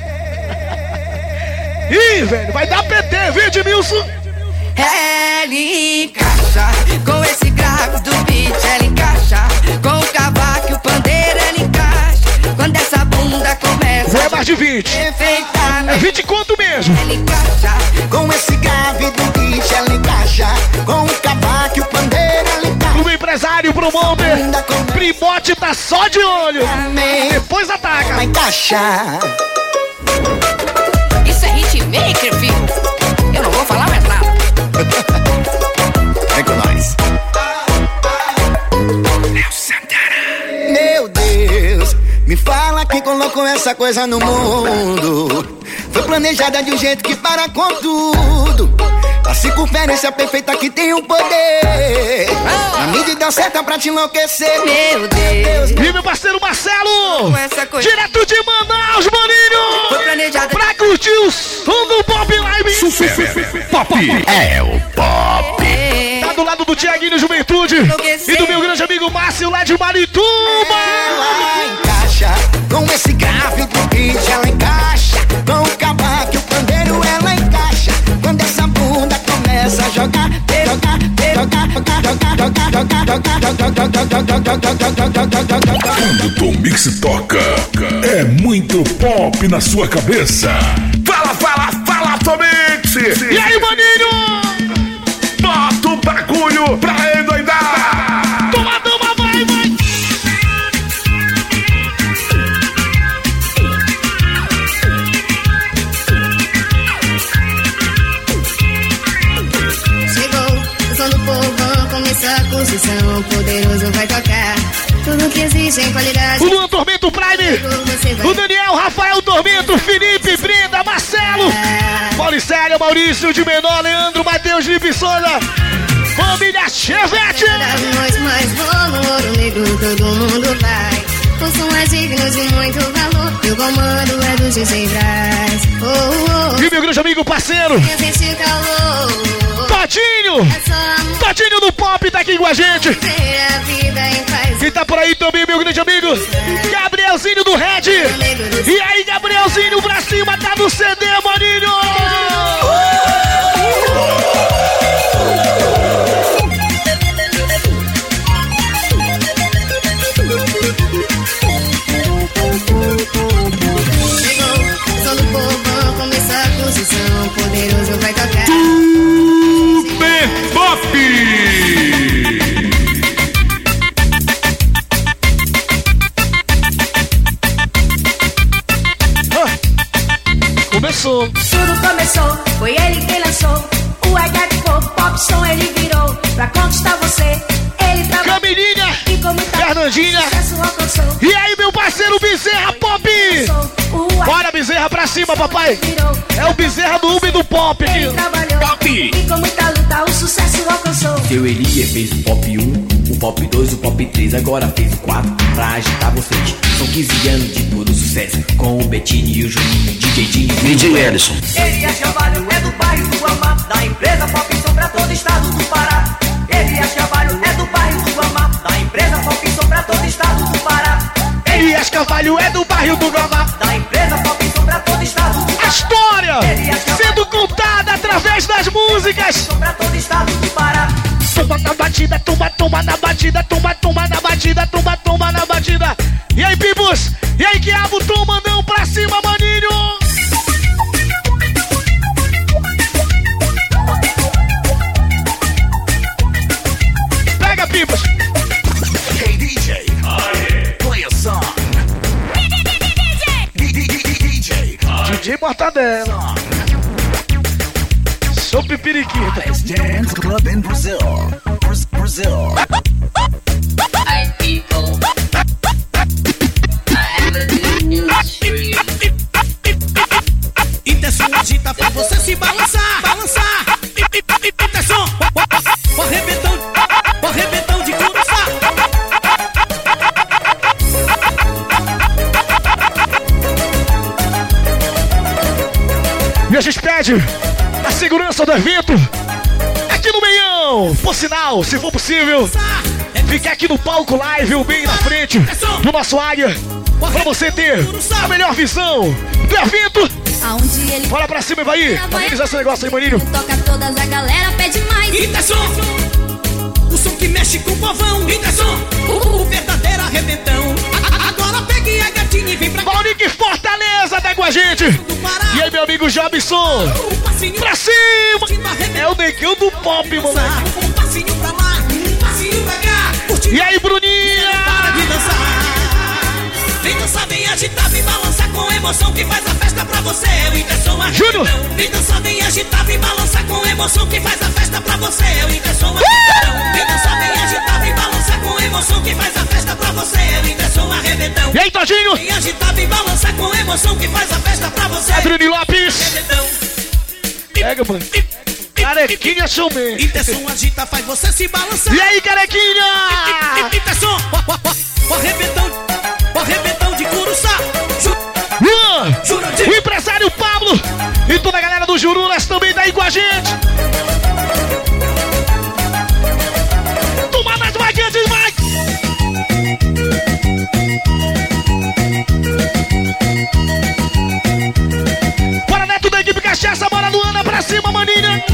Ih, velho, vai dar P T, viu, Edmilson? Ela encaixa com esse grave do beat, ela encaixa com o cavaco e o pandeiro, ela encaixa. Quando essa bunda começa, é mais de vinte. É vinte conto mesmo. Ela encaixa com esse grave do beat, ela encaixa com o cavaco e o pandeiro, ela encaixa. O empresário, promotor, Primote tá só de olho. Depois ataca. Vai encaixar. Isso é hitmaker, filho. Eu não vou falar mais nada. Vem com nós. Meu Deus, me fala quem colocou essa coisa no mundo. Foi planejada de um jeito que para com tudo. A circunferência perfeita que tem o poder. A medida certa pra te enlouquecer. Meu Deus. E meu parceiro Marcelo, direto de Manaus, maninho. Foi planejada pra curtir o som do Pop Live. Super Pop é o Pop. Tá do lado do Tiaguinho Juventude e do meu grande amigo Márcio lá de Marituba. Ela encaixa com esse grave do beat, ela encaixa com o cavaco e o pandeiro, ela encaixa. Quando essa bunda começa a jogar, jogar, jogar, jogar, jogar, jogar, jogar. Quando o Tom Mix toca, é muito pop na sua cabeça. Fala, fala, fala, Tom Mix! E aí, maninho? Bota o bagulho pra endoidar! Toma, toma, vai, vai! Chegou o som do povão, começou a construção, o poderoso vai tocar. Tudo que existe em qualidade. O Luan Tormento Prime, o Daniel, Rafael Tormento, Felipe, Brenda, Marcelo, Paulicélia, Maurício de Menor, Leandro, Matheus, Lipe Souza, família Chevette. Nós mais bom no ouro negro, todo mundo vai. O som é digno de muito valor, e o comando é do G C Brás. Oh, oh, oh. E meu grande amigo, parceiro, Todinho, Todinho do Pop tá aqui com a gente. E tá por aí também, meu grande amigo, Gabrielzinho do Red. E aí, Gabrielzinho, pra cima, tá no C D, maninho. Chegou o som do povão, começou a construção, poderoso vai tocar. Bem. começou. Tudo começou, foi ele quem lançou. O H de Pop, Pop Som ele virou. Pra conquistar você, ele trabalhou. Camilinha, e com muita Fernandinha. sucesso alcançou. E aí, meu parceiro Bezerra Pop. Bora, Bezerra, pra cima, papai. É o Bezerra do Uber do Pop aqui. Pop. E com muita luta, o sucesso alcançou. Seu Elia fez o Pop um, o Pop dois, o Pop três, agora fez o quatro. Pra agitar vocês, são quinze anos de puro sucesso. Com o Betinho e o Juninho, D J Dinho. D J Ellison. Elias Carvalho é do bairro do Guamá, da empresa Pop Som pra todo estado do Pará. Elias Carvalho é do bairro do Guamá, da empresa Pop Som pra todo estado do Pará. Elias Carvalho é do bairro do Guamá, da empresa Pop Som pra todo estado do Pará. A história sendo contada através das músicas. Pra todo estado do Pará. Toma na batida, toma, toma na batida, toma, toma na batida, toma, toma na batida. E aí, Pibos? E aí, Quiabo, toma, mandão pra cima, maninho. Pega, Pibos. Hey D J, play a song. D J, D J Mortadela. Sou Pipiriquita. Best dance club in Brazil. Brazil. Hi people, I have a good news for you. Intenção agita pra você se balançar, balançar. Intenção, o arrebentão, o arrebentão de começar. E a gente pede a segurança do evento aqui no meião. Por sinal, se for possível, ficar aqui no palco live, bem na frente do nosso área, pra você ter a melhor visão do evento. Aonde ele Bora pra cima, vai. Organizar esse negócio aí, maninho. toca todas, a galera pede mais. Intenção, o som que mexe com o povão. Intenção, o, o verdadeiro arrebentão. A, agora pegue a gatinha e vem pra cá. Maurique Fortaleza tá com a gente. E aí, meu amigo Jobson. Pra cima. É o negão do pop, moleque. Um passinho pra lá, um passinho pra cá. E aí, Bruninha. Para de dançar. Vem dançar, vem agitar, vem balançar com emoção que faz a festa pra você. O Intenção Júnior. Vem dançar, vem agitar, vem balançar com emoção que faz a festa pra você. O Intenção arrebentão. Vem dançar, vem agitar, vem balançar com emoção que faz a festa pra você. O Intenção arrebentão. E aí, Todinho? Vem agitar, vem balançar com emoção que faz a festa pra você. Adriane Lopes. Pega, mano. Carequinha showman. Intenção agita, faz você se balançar. E aí, carequinha? Intenção, o arrebentão, o arrebentão de Curuçá. Luan, o empresário Pablo e toda a galera do Jurunas também tá aí com a gente. Toma mais Mike antes, Mike. Bora, Neto da equipe Cachaça, bora Luana pra cima, maninha.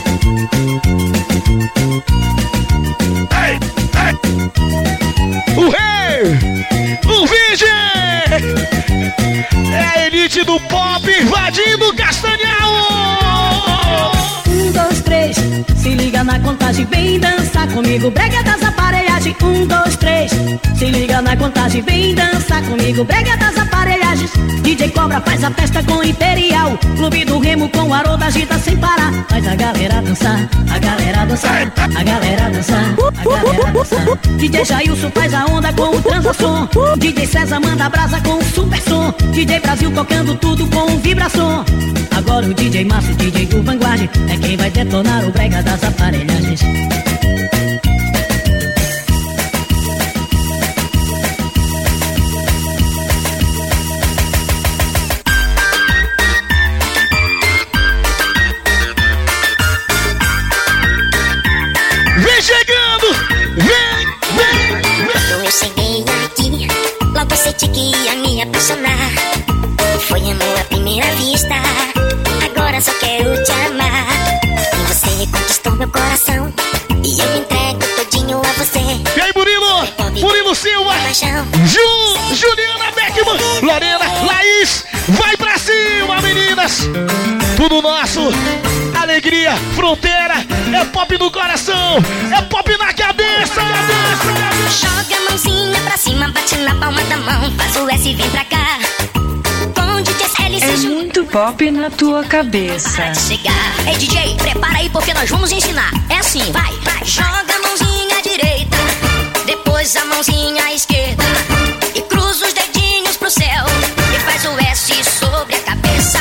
Ei, ei. O rei, o virgem, é a elite do pop invadindo Castanhal. Um, dois, três, se liga na contagem, vem dançar comigo, brega das aparelhagens. Um, dois, três, se liga na contagem, vem dançar comigo, brega das aparelhagens. D J Cobra faz a festa com Imperial, Clube do Remo com Haroldo agita sem parar. Faz a galera dançar, a galera dançar, a galera dançar, a galera dançar. D J Jailson faz a onda com o Transação, D J César manda brasa com o Super Som, D J Brasil tocando tudo com o Vibração. Agora o D J Márcio, D J do Vanguard, é quem vai detonar o brega das aparelhagens. Vem chegando, vem, vem, vem. Quando eu cheguei aqui, logo senti que ia me apaixonar. Foi amor à primeira vista, agora só quero te amar. E você conquistou meu coração, e eu me entrego todinho a você. E aí, Murilo, Murilo Silva, Ju, Juliana Beckman, Lorena, Laís, vai pra cima, meninas. Tudo nosso, alegria, fronteira, é pop no coração, é pop na cabeça. Joga a mãozinha pra cima, bate na palma da mão, faz o S e vem pra cá. Com D J L É muito pop na tua cabeça. Chegar. Ei, D J, prepara aí porque nós vamos ensinar. É assim, vai, vai. Joga a mãozinha direita, depois a mãozinha esquerda e cruza os dedinhos pro céu e faz o S sobre a cabeça.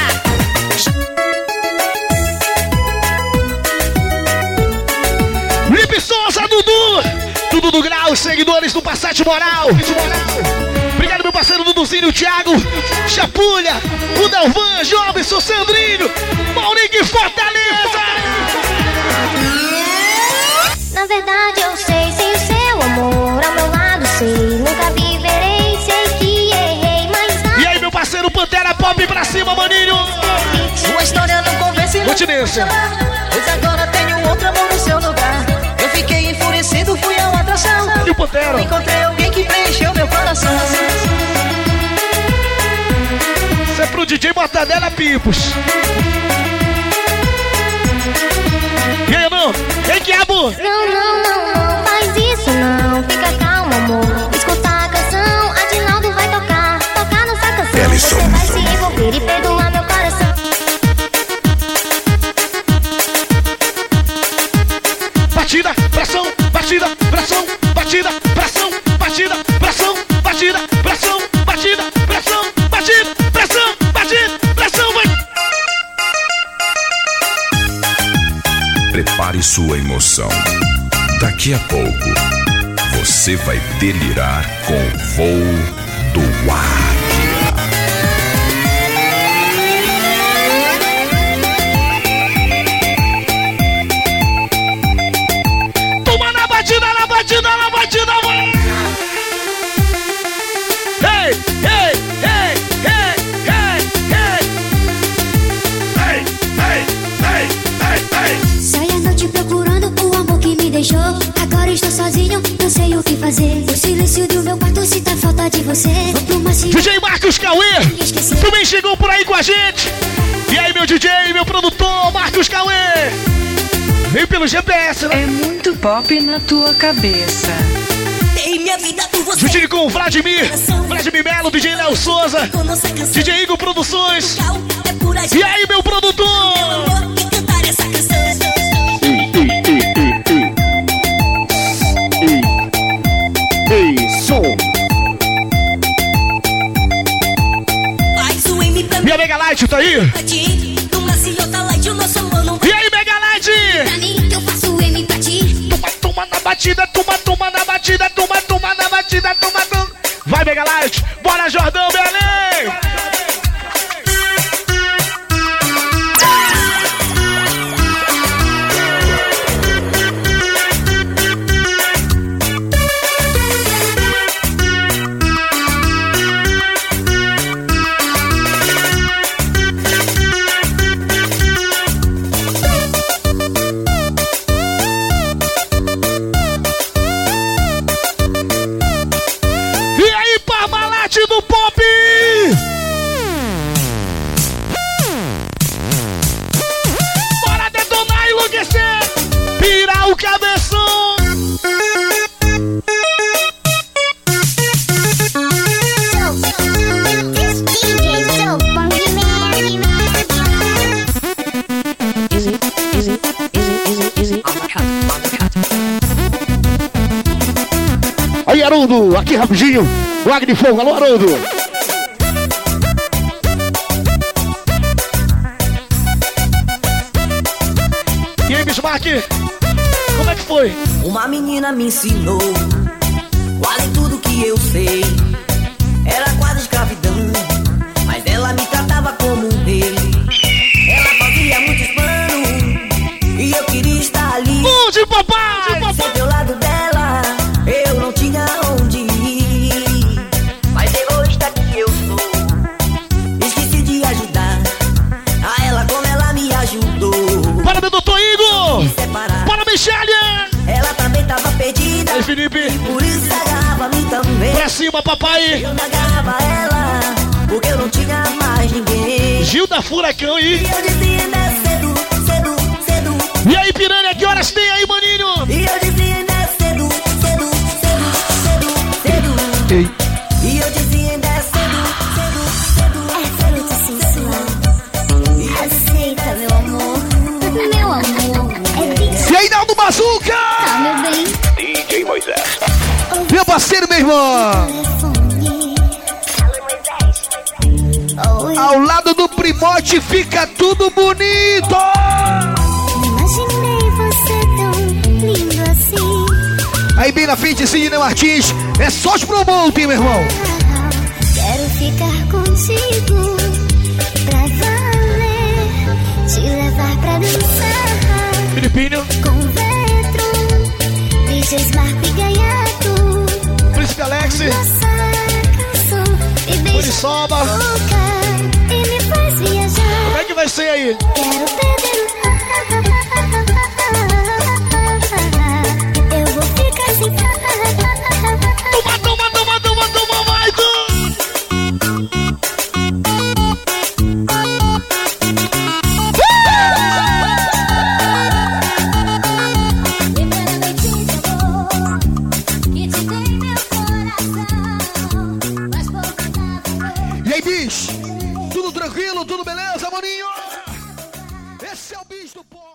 Lipe Souza, Dudu! Dudu do Grau, seguidores do Passate Moral. Obrigado, meu parceiro Duduzinho, o Thiago, Chapulha, o Delvan, Jobson, Sandrinho, Maurinho e Fortaleza! Na verdade eu sei, sem o seu amor ao meu lado sei, nunca viverei, sei que errei, mas não. E aí, meu parceiro Pantera Pop pra cima, maninho! Sua história não convence muito. Continência. Pois agora tenho outro amor no seu lugar. Eu fiquei enfurecido, fui a uma atração. E o Pantera? Encontrei alguém que preencheu meu coração. Isso é pro D J Mortadela Pipos. E aí, não? Ei, Quiabo! Não, não, não, não, faz isso não. Fica calmo, amor. Escuta a canção, Adinaldo vai tocar. Tocar nossa canção. Ellison. Você vai se envolver e perdoar meu coração. Batida, pressão, batida, pressão, batida, pressão, batida, pressão, batida, pressão, batida, pressão, batida, pressão, batida, pressão, vai. Prepare sua emoção. Daqui a pouco, você vai delirar com o voo do Águia. Toma na batida, na batida, na batida, vai. Ei, ei, ei, ei, ei, ei. Ei, ei, ei, ei. Saí a noite procurando o amor que me deixou. Agora estou sozinho, não sei o que fazer. O silêncio do meu quarto sinta a falta de você. Vou pro macio. D J Marcos Cauê também chegou por aí com a gente. E aí, meu D J, meu produtor, Marcos Cauê. Veio pelo G P S, né? É muito pop na tua cabeça. Dei minha vida por você. Juntinho com o Vladimir, Vladimir Melo, D J Léo Souza, D J Igor Produções. E aí, meu produtor? Ei, som. E a Mega Light, tá aí? E aí, Mega Light? Pra mim, eu faço M pra ti. Toma, toma na batida, toma, toma na batida, toma, toma na batida, toma, toma. Vai, Mega Light, bora, Jordão, Belém! Do pop! Bora detonar e enlouquecer! Pirar o cabeção! Aí, Haroldo, aqui rapidinho. Lago de fogo, alô, Haroldo. E aí, Bismarck? Como é que foi? Uma menina me ensinou quase tudo que eu sei. Era quase escravidão, mas ela me tratava como um rei. Ela fazia muitos planos e eu queria estar ali. Onde, papai? Sempre ao lado dela, eu não tinha onde ir. Mas egoísta que eu sou, esqueci de ajudar a ela como ela me ajudou. Para, meu doutor Igor! Para, Michele! Ela também tava perdida. Aí, Felipe! E por isso agarrava a mim também. Pra cima, papai! Eu não agarrava ela, porque eu não tinha mais ninguém. Gil da Furacão aí! E eu dizia, né, cedo, cedo, cedo. E aí, piranha, que horas tem aí, maninho? E eu dizia, né, cedo, cedo, cedo, cedo, cedo. Ei. E eu dizia, né, cedo, cedo, cedo, cedo, cedo. Bazuca! Tá, meu bem. D J Moisés. Meu parceiro, meu irmão. Ao lado do Primote fica tudo bonito. Imaginei você tão lindo assim. Aí bem na frente, Sidney Martins. É só os promote, meu irmão. Quero ficar contigo pra valer, te levar pra dançar. Filipinho. Com Vetron, D Js Marco e Gaiato. Príncipe Alex. Nossa canção me beija Muriçoba. na boca e me faz viajar. Como é que vai ser aí? Quero perder. Eu vou ficar assim. Toma, toma, toma, toma, toma, vai, E aí, bicho? Tudo tranquilo? Tudo beleza, maninho? Esse é o bicho do pó.